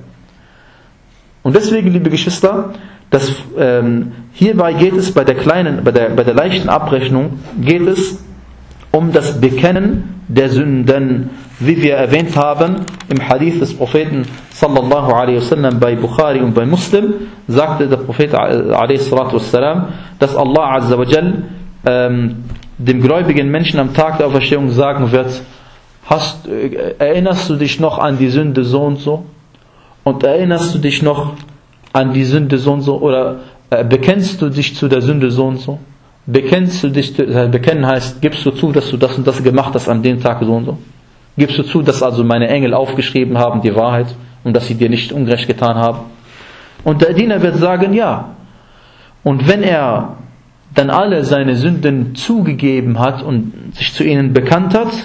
Und deswegen, liebe Geschwister, dass, ähm, hierbei geht es bei der kleinen, bei der, bei der leichten Abrechnung, geht es um das Bekennen der Sünden, wie wir erwähnt haben, im Hadith des Propheten sallallahu alaihi wasallam bei Bukhari und bei Muslim, sagte der Prophet alaihi salatu wassalam, dass Allah azza wa jal ähm, dem gläubigen Menschen am Tag der Auferstehung sagen wird, hast, äh, erinnerst du dich noch an die Sünde so und so? Und erinnerst du dich noch an die Sünde so und so? Oder äh, bekennst du dich zu der Sünde so und so? Bekennst du dich, äh, bekennen heißt, gibst du zu, dass du das und das gemacht hast an dem Tag so und so? Gibst du zu, dass also meine Engel aufgeschrieben haben, die Wahrheit, und dass sie dir nicht ungerecht getan haben? Und der Diener wird sagen, ja. Und wenn er dann alle seine Sünden zugegeben hat und sich zu ihnen bekannt hat,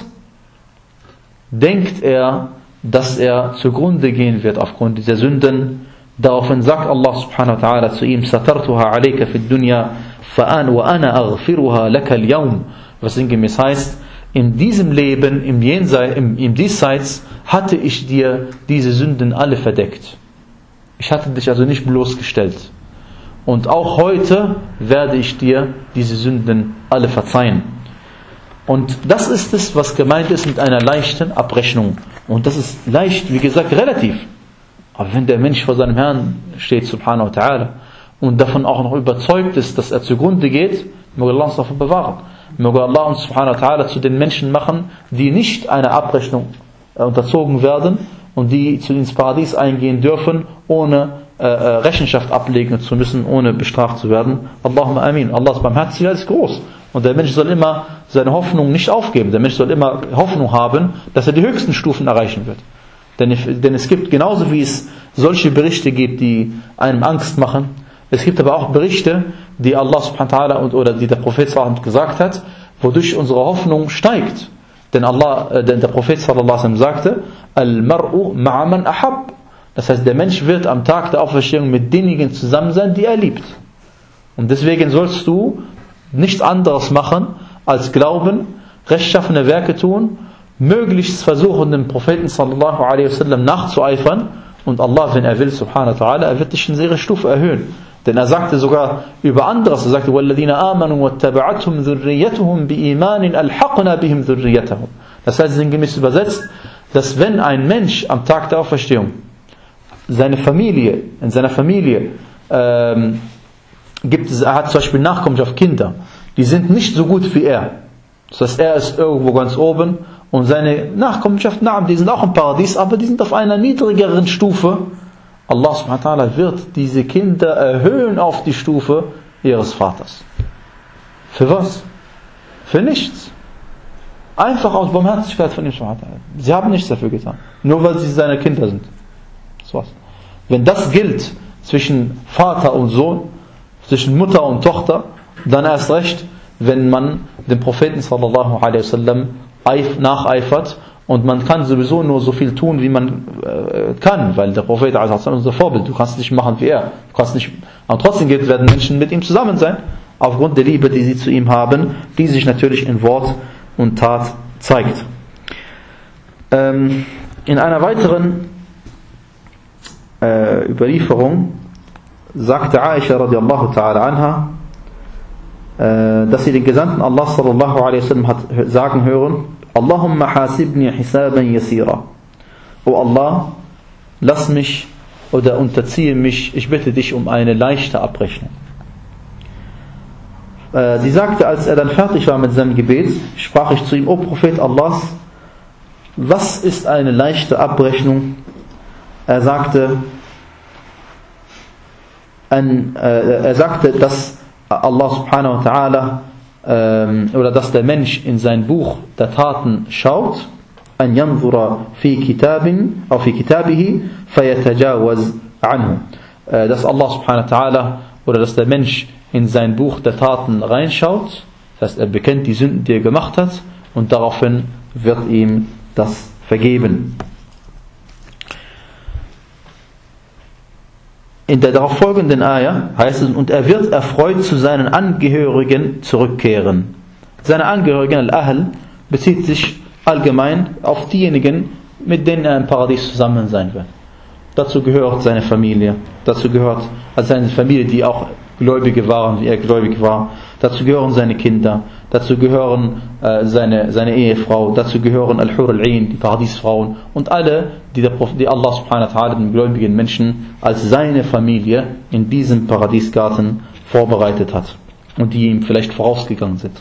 denkt er, dass er zugrunde gehen wird aufgrund dieser Sünden. Daraufhin sagt Allah subhanahu wa ta'ala zu ihm, Satartuha alayka fid dunya wa ana aghfiruha laka al-yawm. Was sinngemäß heißt, in diesem Leben, im Jenseits, im, im Diesseits, hatte ich dir diese Sünden alle verdeckt. Ich hatte dich also nicht bloßgestellt. Und auch heute werde ich dir diese Sünden alle verzeihen. Und das ist es, was gemeint ist mit einer leichten Abrechnung. Und das ist leicht, wie gesagt, relativ. Aber wenn der Mensch vor seinem Herrn steht, subhanahu wa ta'ala, und davon auch noch überzeugt ist, dass er zugrunde geht, möge Allah uns davon bewahren. Möge Allah uns subhanahu wa ta'ala zu den Menschen machen, die nicht einer Abrechnung unterzogen werden und die zu ins Paradies eingehen dürfen, ohne äh, Rechenschaft ablegen zu müssen, ohne bestraft zu werden. Allahumma amin. Allahs Barmherzigkeit ist groß. Und der Mensch soll immer seine Hoffnung nicht aufgeben. Der Mensch soll immer Hoffnung haben, dass er die höchsten Stufen erreichen wird. Denn, denn es gibt, genauso wie es solche Berichte gibt, die einem Angst machen, es gibt aber auch Berichte, die Allah subhanahu wa ta'ala oder die der Prophet sallallahu gesagt hat, wodurch unsere Hoffnung steigt. Denn Allah, denn der Prophet sallallahu alaihi wasallam sagte, Al-mar'u ma'a man ahab. Das heißt, der Mensch wird am Tag der Auferstehung mit denjenigen zusammen sein, die er liebt. Und deswegen sollst du nichts anderes machen, als glauben, rechtschaffene Werke tun, möglichst versuchen, dem Propheten sallallahu alaihi wasallam nachzueifern. Und Allah, wenn er will, subhanahu wa ta'ala, er wird dich in ihre Stufe erhöhen. Denn er sagte sogar über anderes, er sagte, وَالَّذِينَ آمَنُوا وَاتَّبَعَتْهُمْ ذُرِّيَّتُهُمْ بِإِيمَانٍ أَلْحَقْنَا بِهِمْ ذُرِّيَّتَهُمْ. Das heißt, sinngemäß übersetzt, dass wenn ein Mensch am Tag der Auferstehung seine Familie, in seiner Familie ähm, gibt es, er hat zum Beispiel Nachkommenschaft, Kinder, die sind nicht so gut wie er. Das heißt, er ist irgendwo ganz oben Und seine Nachkommenschaft, na, die sind auch im Paradies, aber die sind auf einer niedrigeren Stufe. Allah subhanahu wa ta'ala wird diese Kinder erhöhen auf die Stufe ihres Vaters. Für was? Für nichts. Einfach aus Barmherzigkeit von ihm subhanahu wa ta'ala. Sie haben nichts dafür getan. Nur weil sie seine Kinder sind. Das war's. Wenn das gilt zwischen Vater und Sohn, zwischen Mutter und Tochter, dann erst recht, wenn man dem Propheten sallallahu alaihi wasallam nacheifert, und man kann sowieso nur so viel tun, wie man äh, kann, weil der Prophet ist unser Vorbild. Du kannst nicht machen wie er. Du kannst nicht, aber trotzdem werden Menschen mit ihm zusammen sein, aufgrund der Liebe, die sie zu ihm haben, die sich natürlich in Wort und Tat zeigt. Ähm, in einer weiteren äh, Überlieferung sagte Aisha radiallahu ta'ala anha, äh, dass sie den Gesandten Allah sallallahu alaihi wasallam hat sagen hören: Allahumma hasibni hisaban yasira. O Allah, lass mich oder unterziehe mich, ich bitte dich um eine leichte Abrechnung. Äh, sie sagte, als er dann fertig war mit seinem Gebet, sprach ich zu ihm: O Prophet Allahs, was ist eine leichte Abrechnung? Er sagte, ein, äh, er sagte, dass Allah subhanahu wa ta'ala ähm, oder dass der Mensch in sein Buch der Taten schaut, an yanzura fi kitabin aw fi kitabihi fayatajawaz anhu, äh, dass Allah subhanahu wa ta'ala oder dass der Mensch in sein Buch der Taten reinschaut, das heißt, er bekennt die Sünden, die er gemacht hat, und daraufhin wird ihm das vergeben. In der darauf folgenden Ayah heißt es: und er wird erfreut zu seinen Angehörigen zurückkehren. Seine Angehörigen, Al-Ahl, bezieht sich allgemein auf diejenigen, mit denen er im Paradies zusammen sein wird. Dazu gehört seine Familie, dazu gehört also seine Familie, die auch Gläubige waren, wie er gläubig war. Dazu gehören seine Kinder, dazu gehören äh, seine, seine Ehefrau, dazu gehören Al-Hur Al-Ain, die Paradiesfrauen, und alle, die, der, die Allah subhanahu wa ta'ala den gläubigen Menschen als seine Familie in diesem Paradiesgarten vorbereitet hat und die ihm vielleicht vorausgegangen sind.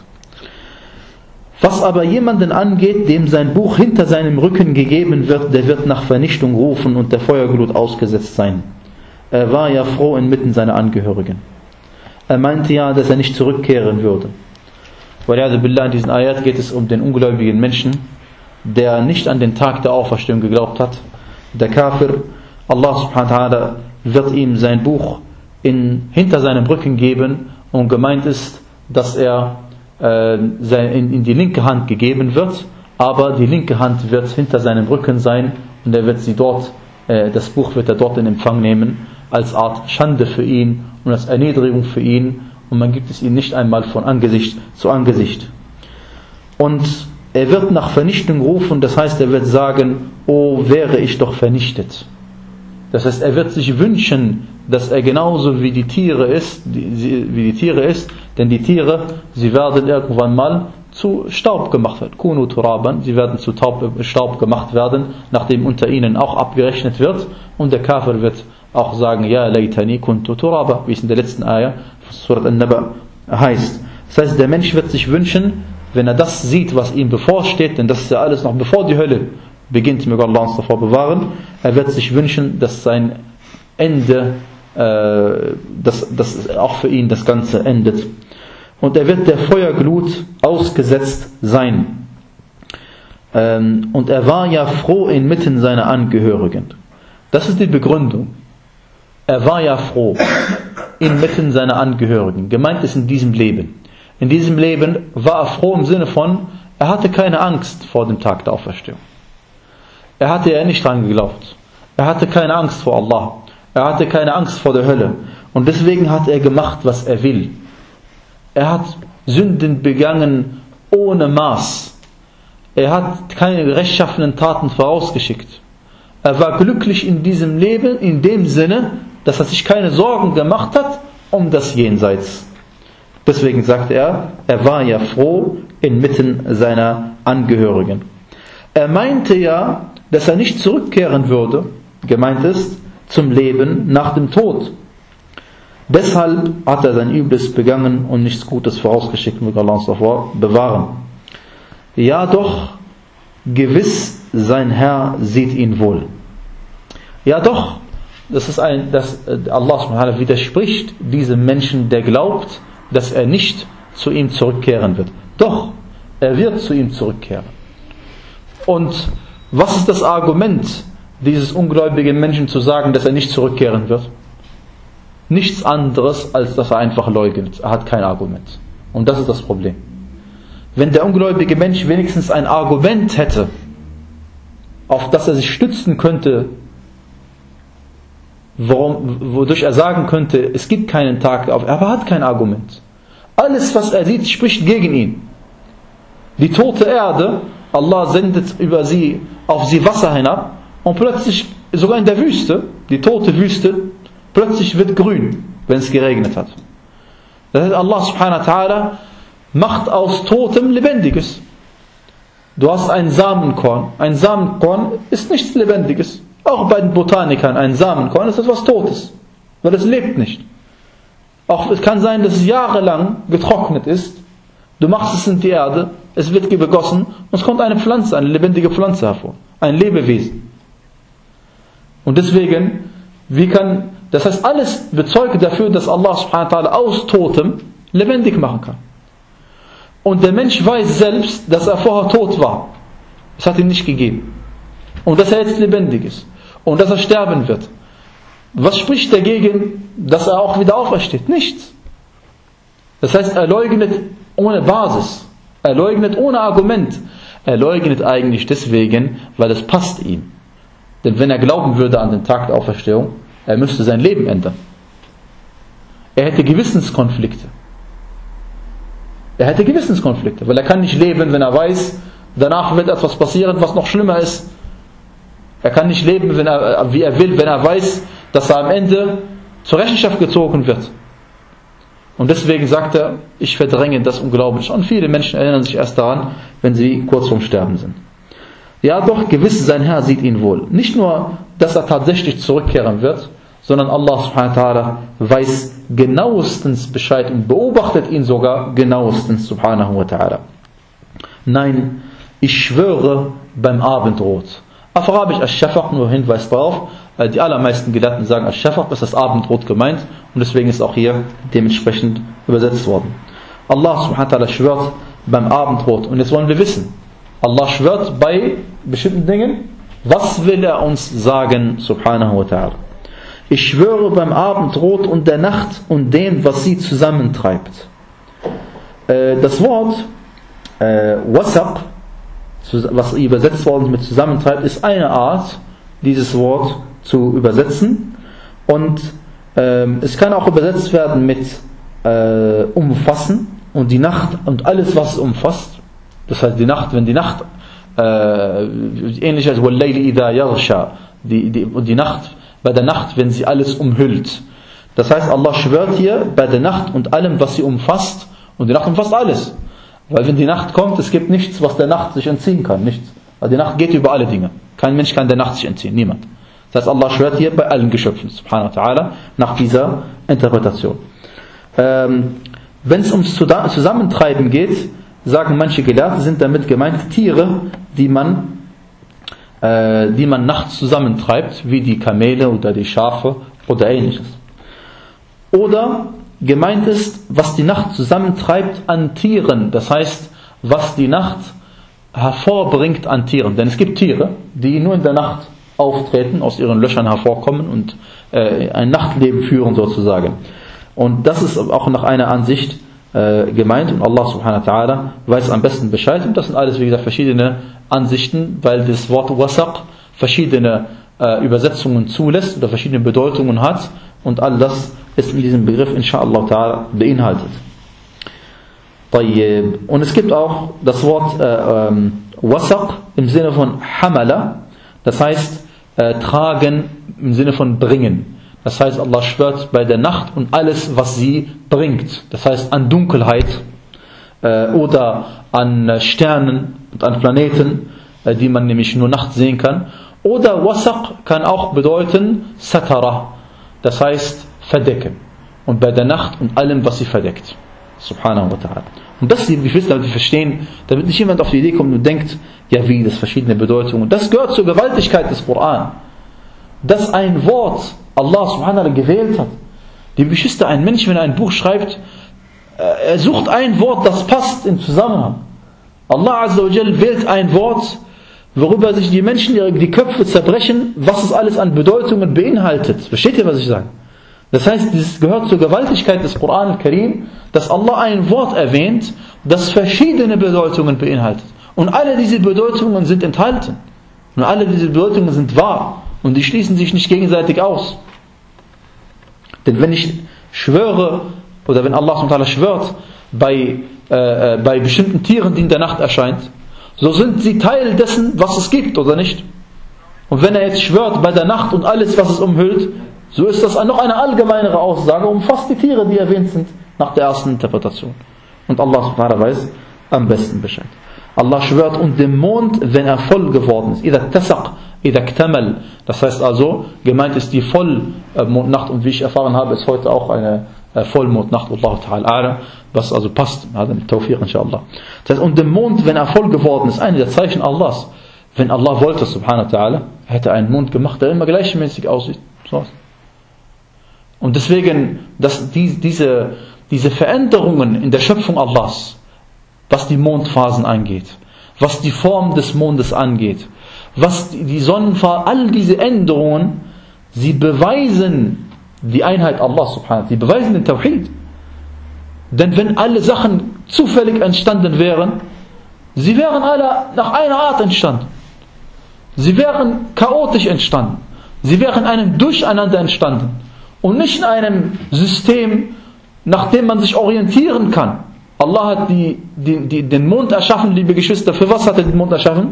Was aber jemanden angeht, dem sein Buch hinter seinem Rücken gegeben wird, der wird nach Vernichtung rufen und der Feuerglut ausgesetzt sein. Er war ja froh inmitten seiner Angehörigen. Er meinte ja, dass er nicht zurückkehren würde. Weil billah, in diesen Ayat geht es um den ungläubigen Menschen, der nicht an den Tag der Auferstehung geglaubt hat. Der Kafir, Allah subhanahu wa ta'ala wird ihm sein Buch in, hinter seinem Rücken geben, und gemeint ist, dass er äh, in, in die linke Hand gegeben wird, aber die linke Hand wird hinter seinem Rücken sein, und er wird sie dort, äh, das Buch wird er dort in Empfang nehmen, als Art Schande für ihn und als Erniedrigung für ihn, und man gibt es ihm nicht einmal von Angesicht zu Angesicht. Und er wird nach Vernichtung rufen, das heißt, er wird sagen: oh, wäre ich doch vernichtet. Das heißt, er wird sich wünschen, dass er genauso wie die Tiere ist, wie die Tiere ist, denn die Tiere, sie werden irgendwann mal zu Staub gemacht werden. Kunu turaban, sie werden zu Staub gemacht werden, nachdem unter ihnen auch abgerechnet wird, und der Kafir wird auch sagen: ja, laytani kuntu turaba, wie es in der letzten Ayah von Surat An-Naba heißt. Das heißt, der Mensch wird sich wünschen, wenn er das sieht, was ihm bevorsteht, denn das ist ja alles noch bevor die Hölle beginnt, möge Allah uns davor bewahren, er wird sich wünschen, dass sein Ende, äh, dass, dass auch für ihn das Ganze endet. Und er wird der Feuerglut ausgesetzt sein. Ähm, und er war ja froh inmitten seiner Angehörigen. Das ist die Begründung. Er war ja froh inmitten seiner Angehörigen. Gemeint ist in diesem Leben. In diesem Leben war er froh im Sinne von, er hatte keine Angst vor dem Tag der Auferstehung. Er hatte ja nicht dran geglaubt. Er hatte keine Angst vor Allah. Er hatte keine Angst vor der Hölle. Und deswegen hat er gemacht, was er will. Er hat Sünden begangen ohne Maß. Er hat keine rechtschaffenen Taten vorausgeschickt. Er war glücklich in diesem Leben in dem Sinne, dass er sich keine Sorgen gemacht hat um das Jenseits. Deswegen sagt er, er war ja froh inmitten seiner Angehörigen. Er meinte ja, dass er nicht zurückkehren würde, gemeint ist, zum Leben nach dem Tod. Deshalb hat er sein Übles begangen und nichts Gutes vorausgeschickt, möge Allah uns davor bewahren. Ja doch, gewiss sein Herr sieht ihn wohl. Ja doch, das ist ein, dass Allah subhanahu wa ta'ala widerspricht diesem Menschen, der glaubt, dass er nicht zu ihm zurückkehren wird. Doch, er wird zu ihm zurückkehren. Und was ist das Argument dieses ungläubigen Menschen zu sagen, dass er nicht zurückkehren wird? Nichts anderes, als dass er einfach leugnet. Er hat kein Argument. Und das ist das Problem. Wenn der ungläubige Mensch wenigstens ein Argument hätte, auf das er sich stützen könnte, worum, wodurch er sagen könnte, es gibt keinen Tag auf, aber er hat kein Argument. Alles, was er sieht, spricht gegen ihn. Die tote Erde, Allah sendet über sie, auf sie Wasser hinab, und plötzlich, sogar in der Wüste, die tote Wüste, plötzlich wird grün, wenn es geregnet hat. Das heißt, Allah subhanahu wa ta'ala macht aus Totem Lebendiges. Du hast ein Samenkorn. Ein Samenkorn ist nichts Lebendiges. Auch bei den Botanikern, ein Samenkorn ist etwas Totes, weil es lebt nicht. Auch es kann sein, dass es jahrelang getrocknet ist. Du machst es in die Erde, es wird begossen und es kommt eine Pflanze, eine lebendige Pflanze hervor. Ein Lebewesen. Und deswegen, wie kann, das heißt, alles bezeugt dafür, dass Allah subhanahu wa ta'ala aus Totem lebendig machen kann. Und der Mensch weiß selbst, dass er vorher tot war. Es hat ihn nicht gegeben. Und dass er jetzt lebendig ist. Und dass er sterben wird. Was spricht dagegen, dass er auch wieder aufersteht? Nichts. Das heißt, er leugnet ohne Basis. Er leugnet ohne Argument. Er leugnet eigentlich deswegen, weil es passt ihm. Denn wenn er glauben würde an den Tag der Auferstehung, er müsste sein Leben ändern. Er hätte Gewissenskonflikte. Er hätte Gewissenskonflikte, weil er kann nicht leben, wenn er weiß, danach wird etwas passieren, was noch schlimmer ist. Er kann nicht leben, wenn er, wie er will, wenn er weiß, dass er am Ende zur Rechenschaft gezogen wird. Und deswegen sagt er, ich verdränge das Unglaubliche. Und viele Menschen erinnern sich erst daran, wenn sie kurz vorm Sterben sind. Ja doch, gewiss sein Herr sieht ihn wohl. Nicht nur, dass er tatsächlich zurückkehren wird, sondern Allah subhanahu wa ta'ala weiß genauestens Bescheid und beobachtet ihn sogar genauestens subhanahu wa ta'ala. Nein, ich schwöre beim Abendrot. Auf Arabisch Ash-Shafaq, nur Hinweis darauf, die allermeisten Gelehrten sagen Ash-Shafaq, ist das Abendrot gemeint und deswegen ist auch hier dementsprechend übersetzt worden. Allah subhanahu wa ta'ala schwört beim Abendrot und jetzt wollen wir wissen, Allah schwört bei bestimmten Dingen, was will er uns sagen subhanahu wa ta'ala? Ich schwöre beim Abendrot und der Nacht und dem, was sie zusammentreibt. Das Wort Wasaq, was übersetzt worden mit zusammentreibt, ist eine Art, dieses Wort zu übersetzen. Und es kann auch übersetzt werden mit umfassen und die Nacht und alles, was es umfasst. Das heißt, die Nacht, wenn die Nacht äh, ähnlich als Wal-Layli idha yaghsha, die, die, und die Nacht, bei der Nacht, wenn sie alles umhüllt. Das heißt, Allah schwört hier bei der Nacht und allem, was sie umfasst, und die Nacht umfasst alles. Weil wenn die Nacht kommt, es gibt nichts, was der Nacht sich entziehen kann. Nichts. Weil die Nacht geht über alle Dinge. Kein Mensch kann der Nacht sich entziehen. Niemand. Das heißt, Allah schwört hier bei allen Geschöpfen, subhanahu wa ta'ala, nach dieser Interpretation. Ähm, wenn es ums Zusammentreiben geht, sagen manche Gelehrte, sind damit gemeint Tiere, die man, äh, die man nachts zusammentreibt, wie die Kamele oder die Schafe oder ähnliches. Oder gemeint ist, was die Nacht zusammentreibt an Tieren, das heißt, was die Nacht hervorbringt an Tieren. Denn es gibt Tiere, die nur in der Nacht auftreten, aus ihren Löchern hervorkommen und äh, ein Nachtleben führen sozusagen. Und das ist auch nach einer Ansicht gemeint und Allah subhanahu wa ta'ala weiß am besten Bescheid und das sind alles wie gesagt verschiedene Ansichten, weil das Wort Wasaq verschiedene äh, Übersetzungen zulässt oder verschiedene Bedeutungen hat und all das ist in diesem Begriff inshallah ta'ala beinhaltet. Und es gibt auch das Wort äh, ähm, Wasaq im Sinne von Hamala, das heißt äh, tragen im Sinne von bringen. Das heißt, Allah schwört bei der Nacht und alles, was sie bringt. Das heißt, an Dunkelheit äh, oder an äh, Sternen und an Planeten, äh, die man nämlich nur nachts sehen kann. Oder Wasaq kann auch bedeuten Satara, das heißt verdecken. Und bei der Nacht und allem, was sie verdeckt. Subhanahu wa ta'ala. Und das, liebe Geschwister, damit wir verstehen, damit nicht jemand auf die Idee kommt und denkt, ja wie, das verschiedene Bedeutungen. Und das gehört zur Gewaltigkeit des Koran. Dass ein Wort Allah subhanahu wa ta'ala gewählt hat. Liebe Geschwister, ein Mensch, wenn er ein Buch schreibt, er sucht ein Wort, das passt im Zusammenhang. Allah azza wa jal wählt ein Wort, worüber sich die Menschen die Köpfe zerbrechen, was es alles an Bedeutungen beinhaltet. Versteht ihr, was ich sage? Das heißt, es gehört zur Gewaltigkeit des Koran al-Karim, dass Allah ein Wort erwähnt, das verschiedene Bedeutungen beinhaltet. Und alle diese Bedeutungen sind enthalten. Und alle diese Bedeutungen sind wahr. Und die schließen sich nicht gegenseitig aus. Denn wenn ich schwöre, oder wenn Allah subhanahu wa ta'ala schwört, bei, äh, bei bestimmten Tieren, die in der Nacht erscheint, so sind sie Teil dessen, was es gibt, oder nicht? Und wenn er jetzt schwört bei der Nacht und alles, was es umhüllt, so ist das noch eine allgemeinere Aussage, umfasst die Tiere, die erwähnt sind, nach der ersten Interpretation. Und Allah subhanahu wa ta'ala weiß am besten Bescheid. Allah schwört und dem Mond, wenn er voll geworden ist. Idha tasaq, idha ktamal. Das heißt also, gemeint ist die Vollmondnacht, und wie ich erfahren habe, ist heute auch eine Vollmondnacht, Allah ta'ala, was also passt, mit Tawfiq inshallah. Das heißt, und dem Mond, wenn er voll geworden ist, eine der Zeichen Allahs, wenn Allah wollte, subhanahu wa ta'ala, hätte einen Mond gemacht, der immer gleichmäßig aussieht. So. Und deswegen, dass die, diese, diese Veränderungen in der Schöpfung Allahs, was die Mondphasen angeht, was die Form des Mondes angeht, was die Sonnenfahrt, all diese Änderungen, sie beweisen die Einheit Allah subhanahu wa ta'ala, sie beweisen den Tawhid. Denn wenn alle Sachen zufällig entstanden wären, sie wären alle nach einer Art entstanden. Sie wären chaotisch entstanden. Sie wären in einem Durcheinander entstanden. Und nicht in einem System, nach dem man sich orientieren kann. Allah hat die, die, die, den Mond erschaffen, liebe Geschwister. Für was hat er den Mond erschaffen?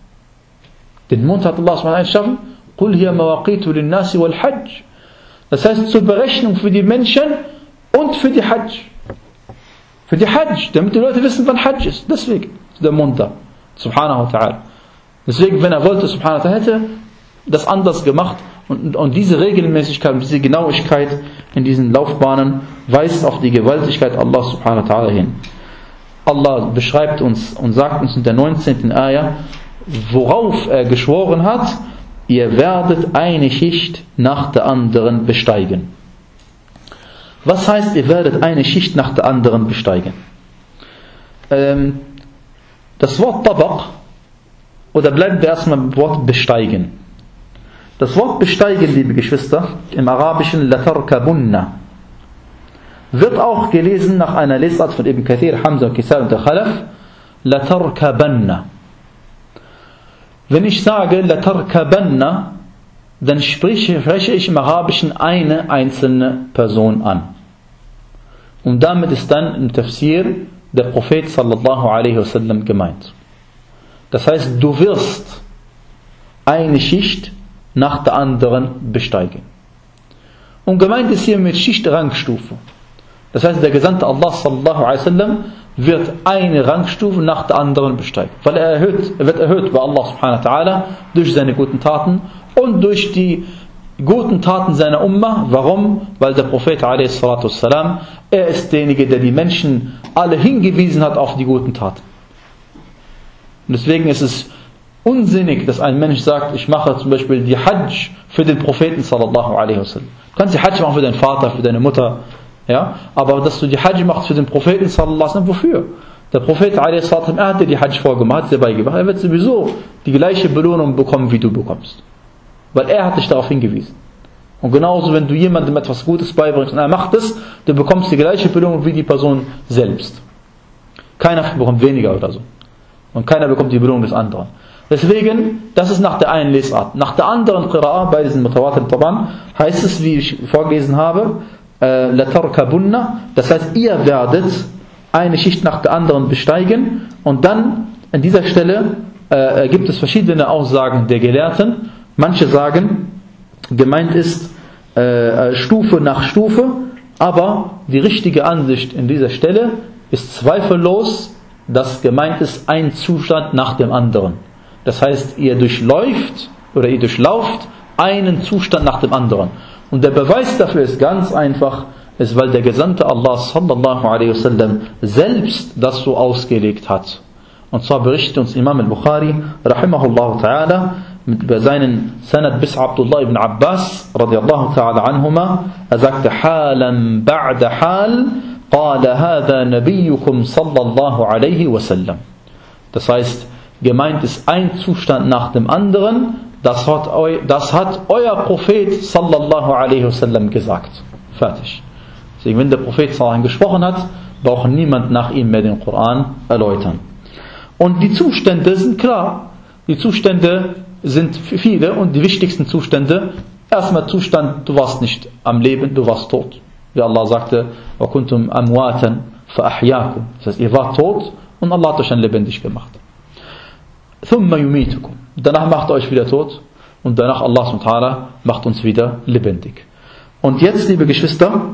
Den Mond hat Allah subhanahu wa ta'ala erschaffen. قُلْ هِيَ مَوَاقِيتُ لِلنَّاسِ وَالْحَجِّ. Das heißt, zur Berechnung für die Menschen und für die Hajj. Für die Hajj, damit die Leute wissen, wann Hajj ist. Deswegen ist der Mond da. Subhanahu wa ta'ala. Deswegen, wenn er wollte, subhanahu wa ta'ala, hätte das anders gemacht. Und, und diese Regelmäßigkeit, diese Genauigkeit in diesen Laufbahnen weist auf die Gewaltigkeit Allah subhanahu wa ta'ala hin. Allah beschreibt uns und sagt uns in der neunzehnten Ayah, worauf er geschworen hat, ihr werdet eine Schicht nach der anderen besteigen. Was heißt, ihr werdet eine Schicht nach der anderen besteigen? Ähm, das Wort Tabaq, oder bleiben wir erstmal beim Wort besteigen. Das Wort besteigen, liebe Geschwister, im Arabischen latarkabunna, wird auch gelesen nach einer Lesart von Ibn Kathir, Hamza und Kisar und der Khalaf, latarkabanna. Wenn ich sage latarkabanna, dann spreche, spreche ich im Arabischen eine einzelne Person an. Und damit ist dann im Tafsir der Prophet sallallahu alaihi wasallam gemeint. Das heißt, du wirst eine Schicht nach der anderen besteigen. Und gemeint ist hier mit Schicht Rangstufe. Das heißt, der Gesandte Allah sallallahu alaihi wasallam wird eine Rangstufe nach der anderen besteigen. Weil er, erhöht, er wird erhöht bei Allah subhanahu wa ta'ala durch seine guten Taten und durch die guten Taten seiner Ummah. Warum? Weil der Prophet alaihi salatu wassalam, er ist derjenige, der die Menschen alle hingewiesen hat auf die guten Taten. Und deswegen ist es unsinnig, dass ein Mensch sagt, ich mache zum Beispiel die Hajj für den Propheten sallallahu alaihi wasallam. Du kannst die Hajj machen für deinen Vater, für deine Mutter, ja, aber dass du die Hajj machst für den Propheten sallallahu alaihi wasallam, wofür? Der Prophet alaihi wasallam, er hat dir die Hajj vorgemacht, hat dir beigebracht, er wird sowieso die gleiche Belohnung bekommen, wie du bekommst. Weil er hat dich darauf hingewiesen. Und genauso, wenn du jemandem etwas Gutes beibringst und er macht es, du bekommst die gleiche Belohnung wie die Person selbst. Keiner bekommt weniger oder so. Und keiner bekommt die Belohnung des anderen. Deswegen, das ist nach der einen Lesart. Nach der anderen Qira'a, bei diesen Mutawatir Taban, heißt es, wie ich vorgelesen habe, latarkabunna, das heißt, ihr werdet eine Schicht nach der anderen besteigen. Und dann, an dieser Stelle, äh, gibt es verschiedene Aussagen der Gelehrten. Manche sagen, gemeint ist äh, Stufe nach Stufe, aber die richtige Ansicht in dieser Stelle ist zweifellos, dass gemeint ist ein Zustand nach dem anderen. Das heißt, ihr durchläuft oder ihr durchlauft einen Zustand nach dem anderen. Und der Beweis dafür ist ganz einfach, ist, weil der Gesandte Allah sallallahu alaihi wasallam selbst das so ausgelegt hat. Und zwar berichtet uns Imam al-Bukhari rahimahullah ta'ala über seinen Sanad bis Abdullah ibn Abbas radiyallahu ta'ala anhuma. Er sagte, Halan ba'da hal, qala hadha nabiyyukum sallallahu alaihi wasallam. Das heißt, gemeint ist ein Zustand nach dem anderen, das hat, eu, das hat euer Prophet sallallahu alaihi wasallam gesagt. Fertig. Deswegen, wenn der Prophet sallallahu alaihi gesprochen hat, braucht niemand nach ihm mehr den Koran erläutern. Und die Zustände sind klar. Die Zustände sind viele und die wichtigsten Zustände, erstmal Zustand, du warst nicht am Leben, du warst tot. Wie Allah sagte, وَكُنْتُمْ أَمْوَاتًا فَأَحْيَاكُمْ. Das heißt, ihr wart tot und Allah hat euch dann lebendig gemacht. ثُمَّ يُمِيتُكُمْ. Danach macht er euch wieder tot und danach Allah subhanahu wa ta'ala macht uns wieder lebendig. Und jetzt, liebe Geschwister,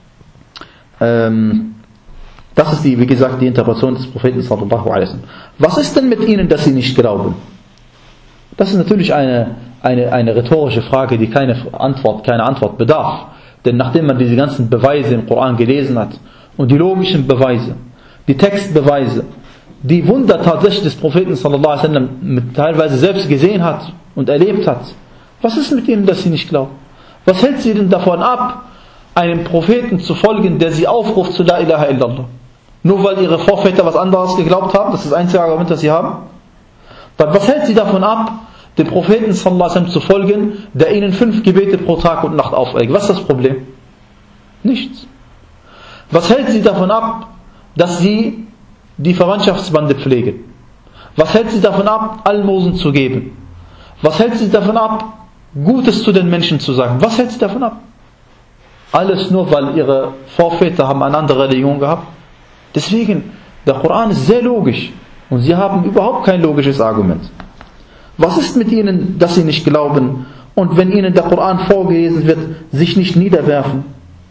ähm, das ist die, wie gesagt, die Interpretation des Propheten sallallahu alaihi wasallam. Was ist denn mit ihnen, dass sie nicht glauben? Das ist natürlich eine, eine, eine rhetorische Frage, die keine Antwort, keine Antwort bedarf. Denn nachdem man diese ganzen Beweise im Koran gelesen hat und die logischen Beweise, die Textbeweise, die Wunder tatsächlich des Propheten sallallahu alaihi wasallam mit teilweise selbst gesehen hat und erlebt hat, was ist mit ihnen, dass sie nicht glauben? Was hält sie denn davon ab, einem Propheten zu folgen, der sie aufruft zu La ilaha illallah? Nur weil ihre Vorväter was anderes geglaubt haben, das ist das einzige Argument, das sie haben? Dann was hält sie davon ab, dem Propheten sallallahu alaihi wasallam zu folgen, der ihnen fünf Gebete pro Tag und Nacht auferlegt? Was ist das Problem? Nichts. Was hält sie davon ab, dass sie die Verwandtschaftsbande pflegen? Was hält sie davon ab, Almosen zu geben? Was hält sie davon ab, Gutes zu den Menschen zu sagen? Was hält sie davon ab? Alles nur, weil ihre Vorväter haben eine andere Religion gehabt. Deswegen, der Koran ist sehr logisch und sie haben überhaupt kein logisches Argument. Was ist mit ihnen, dass sie nicht glauben und wenn ihnen der Koran vorgelesen wird, sich nicht niederwerfen?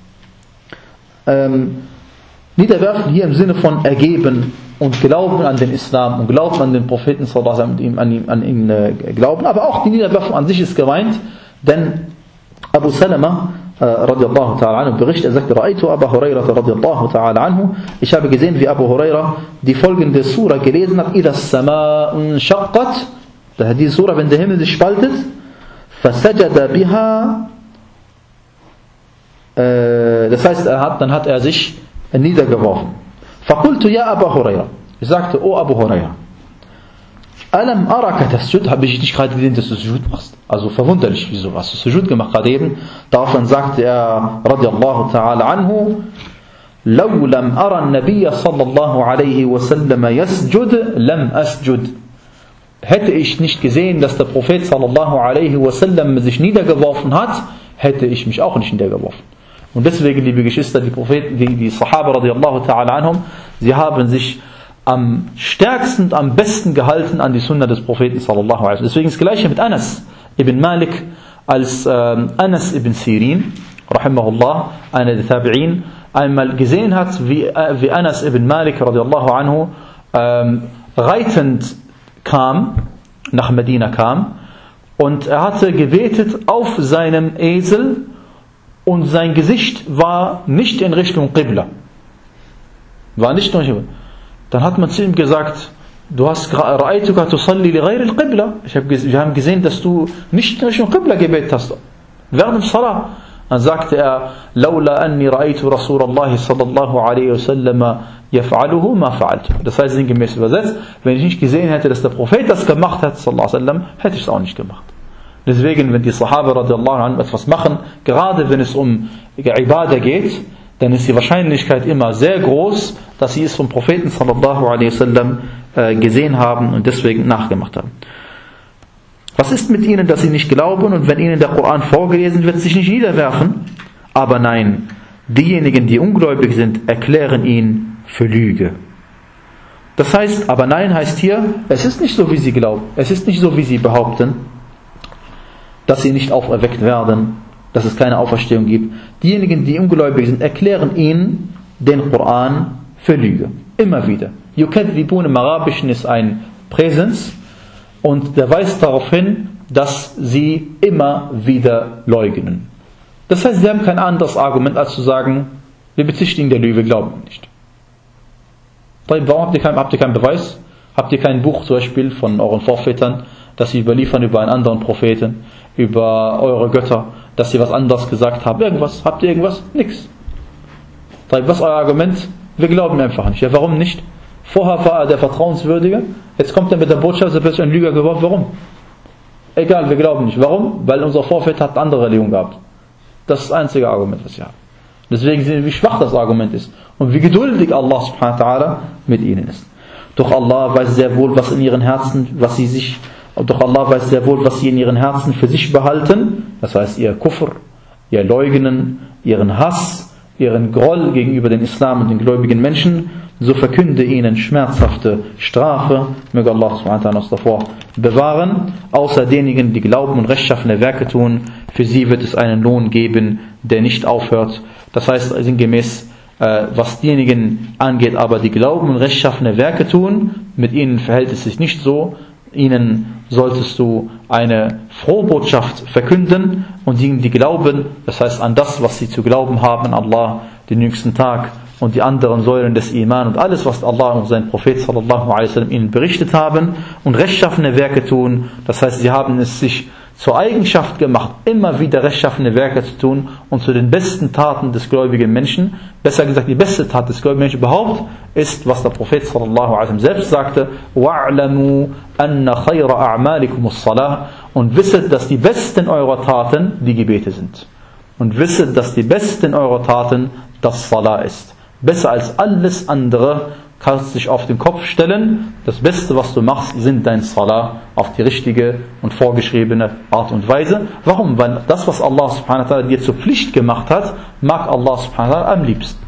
Ähm, niederwerfen hier im Sinne von ergeben und glauben an den Islam und glauben an den Propheten sallallahu alaihi wasallam und an ihn, an ihn äh, glauben. Aber auch die Niederwerfung an sich ist gemeint, denn Abu Salama radiallahu ta'ala anhu berichtet, er sagte, Ra'aytu Abu Hurairah radiallahu ta'ala anhu, ich habe gesehen, wie Abu Hurairah die folgende Sura gelesen hat, إِذَا السَّمَاءُ انشَقَّتْ, diese Sura, wenn der Himmel sich spaltet, فَسَجَدَ بِهَا, das heißt, er hat, dann hat er sich niedergeworfen. فَقُلْتُ يَا أَبَا هُرَيْرَةَ, ich sagte, O Abu Hurairah, Alam araka tasjud, habe ich nicht gerade gesehen, dass du Sujud machst? Also verwunderlich, wieso hast du Sujud gemacht gerade eben? Daraufhin sagte er, radiallahu ta'ala anhu, لو لم أرى النبي صلى الله عليه وسلم يسجد لم أسجد. Hätte ich nicht gesehen, dass der Prophet sallallahu alaihi wasallam sich niedergeworfen hat, hätte ich mich auch nicht niedergeworfen. Und deswegen, liebe Geschwister, die Propheten, die, die Sahaba radiallahu ta'ala anhum, sie haben sich am stärksten und am besten gehalten an die Sunna des Propheten sallallahu alaihi wasallam. Deswegen das Gleiche mit Anas ibn Malik, als äh, Anas ibn Sirin, rahimahullah, einer der Tabi'in, einmal gesehen hat, wie, äh, wie Anas ibn Malik radiallahu anhu ähm, reitend kam, nach Medina kam, und er hatte gebetet auf seinem Esel und sein Gesicht war nicht in Richtung Qibla. War nicht in Richtung Qibla. Dann hat man zu ihm gesagt, du hast ra'aytuka tusalli li ghayri al-Qibla. Wir haben gesehen, dass du nicht in Richtung Qibla gebetet hast. Während dem Salah. Dann sagte er, laula anni ra'aytu Rasulallah sallallahu alaihi wasallam yaf'aluhu ma fa'altu. Das heißt sinngemäß übersetzt, wenn ich nicht gesehen hätte, dass der Prophet das gemacht hat, sallallahu alaihi wasallam, hätte ich es auch nicht gemacht. Deswegen, wenn die Sahaba radiallahu anhu etwas machen, gerade wenn es um Ibadah geht, dann ist die Wahrscheinlichkeit immer sehr groß, dass sie es vom Propheten sallallahu alaihi wasallam äh, gesehen haben und deswegen nachgemacht haben. Was ist mit ihnen, dass sie nicht glauben und wenn ihnen der Koran vorgelesen wird, sich nicht niederwerfen? Aber nein, diejenigen, die ungläubig sind, erklären ihn für Lüge. Das heißt, aber nein heißt hier, es ist nicht so, wie sie glauben, es ist nicht so, wie sie behaupten, dass sie nicht auferweckt werden, dass es keine Auferstehung gibt. Diejenigen, die ungläubig sind, erklären ihnen den Koran für Lüge. Immer wieder. Yukadhibun im Arabischen ist ein Präsens und der weist darauf hin, dass sie immer wieder leugnen. Das heißt, sie haben kein anderes Argument, als zu sagen, Wir bezichtigen der Lüge, wir glauben nicht. Warum habt ihr, kein, habt ihr keinen Beweis? Habt ihr kein Buch zum Beispiel von euren Vorvätern, das sie überliefern über einen anderen Propheten, über eure Götter, dass sie was anderes gesagt haben? Irgendwas? Habt ihr irgendwas? Nix. Was ist euer Argument? Wir glauben einfach nicht. Ja, warum nicht? Vorher war er der Vertrauenswürdige, jetzt kommt er mit der Botschaft, er ist ein Lüger geworden. Warum? Egal, wir glauben nicht. Warum? Weil unser Vorväter hat eine andere Religion gehabt. Das ist das einzige Argument, was sie haben. Deswegen sehen wir, wie schwach das Argument ist und wie geduldig Allah subhanahu wa ta'ala mit ihnen ist. Doch Allah weiß sehr wohl, was in ihren Herzen, was sie sich, doch Allah weiß sehr wohl, was sie in ihren Herzen für sich behalten. Das heißt, ihr Kufr, ihr Leugnen, ihren Hass, ihren Groll gegenüber dem Islam und den gläubigen Menschen. So verkünde ihnen schmerzhafte Strafe. Möge Allah subhanahu wa ta'ala uns davor bewahren. Außer denjenigen, die glauben und rechtschaffene Werke tun, für sie wird es einen Lohn geben, der nicht aufhört. Das heißt, sinngemäß, äh, was diejenigen angeht, aber die glauben und rechtschaffene Werke tun, mit ihnen verhält es sich nicht so. Ihnen solltest du eine Frohbotschaft verkünden und diejenigen, die glauben, das heißt an das, was sie zu glauben haben, an Allah, den jüngsten Tag und die anderen Säulen des Iman und alles, was Allah und sein Prophet sallallahu alaihi wasallam ihnen berichtet haben und rechtschaffene Werke tun, das heißt, sie haben es sich zur Eigenschaft gemacht, immer wieder rechtschaffene Werke zu tun und zu den besten Taten des gläubigen Menschen, besser gesagt, die beste Tat des gläubigen Menschen überhaupt, ist, was der Prophet sallallahu alaihi wasallam selbst sagte, وَاعْلَمُوا أَنَّ خَيْرَ أَعْمَالِكُمُ الصَّلَاةِ und wisset, dass die besten eurer Taten die Gebete sind. Und wisset, dass die besten eurer Taten das Salah ist. Besser als alles andere kannst du dich auf den Kopf stellen. Das Beste, was du machst, sind dein Salah auf die richtige und vorgeschriebene Art und Weise. Warum? Weil das, was Allah subhanahu wa ta'ala dir zur Pflicht gemacht hat, mag Allah subhanahu wa ta'ala am liebsten.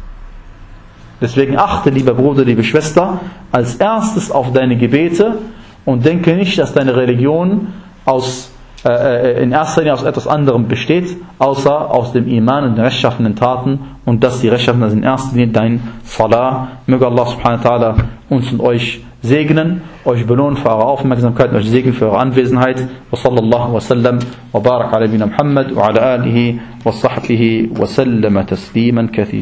Deswegen achte, lieber Bruder, liebe Schwester, als erstes auf deine Gebete und denke nicht, dass deine Religion aus äh, in erster Linie aus etwas anderem besteht, außer aus dem Iman und den rechtschaffenen Taten, und dass die rechtschaffenen sind in erster Linie dein Salah. Möge Allah subhanahu wa ta'ala uns und euch segnen, euch belohnen für eure Aufmerksamkeit und euch segnen für eure Anwesenheit. Wa sallallahu wa sallam wa barak ala nabiyina Muhammad wa ala alihi wa sahbihi wa sallama tasliman kathira.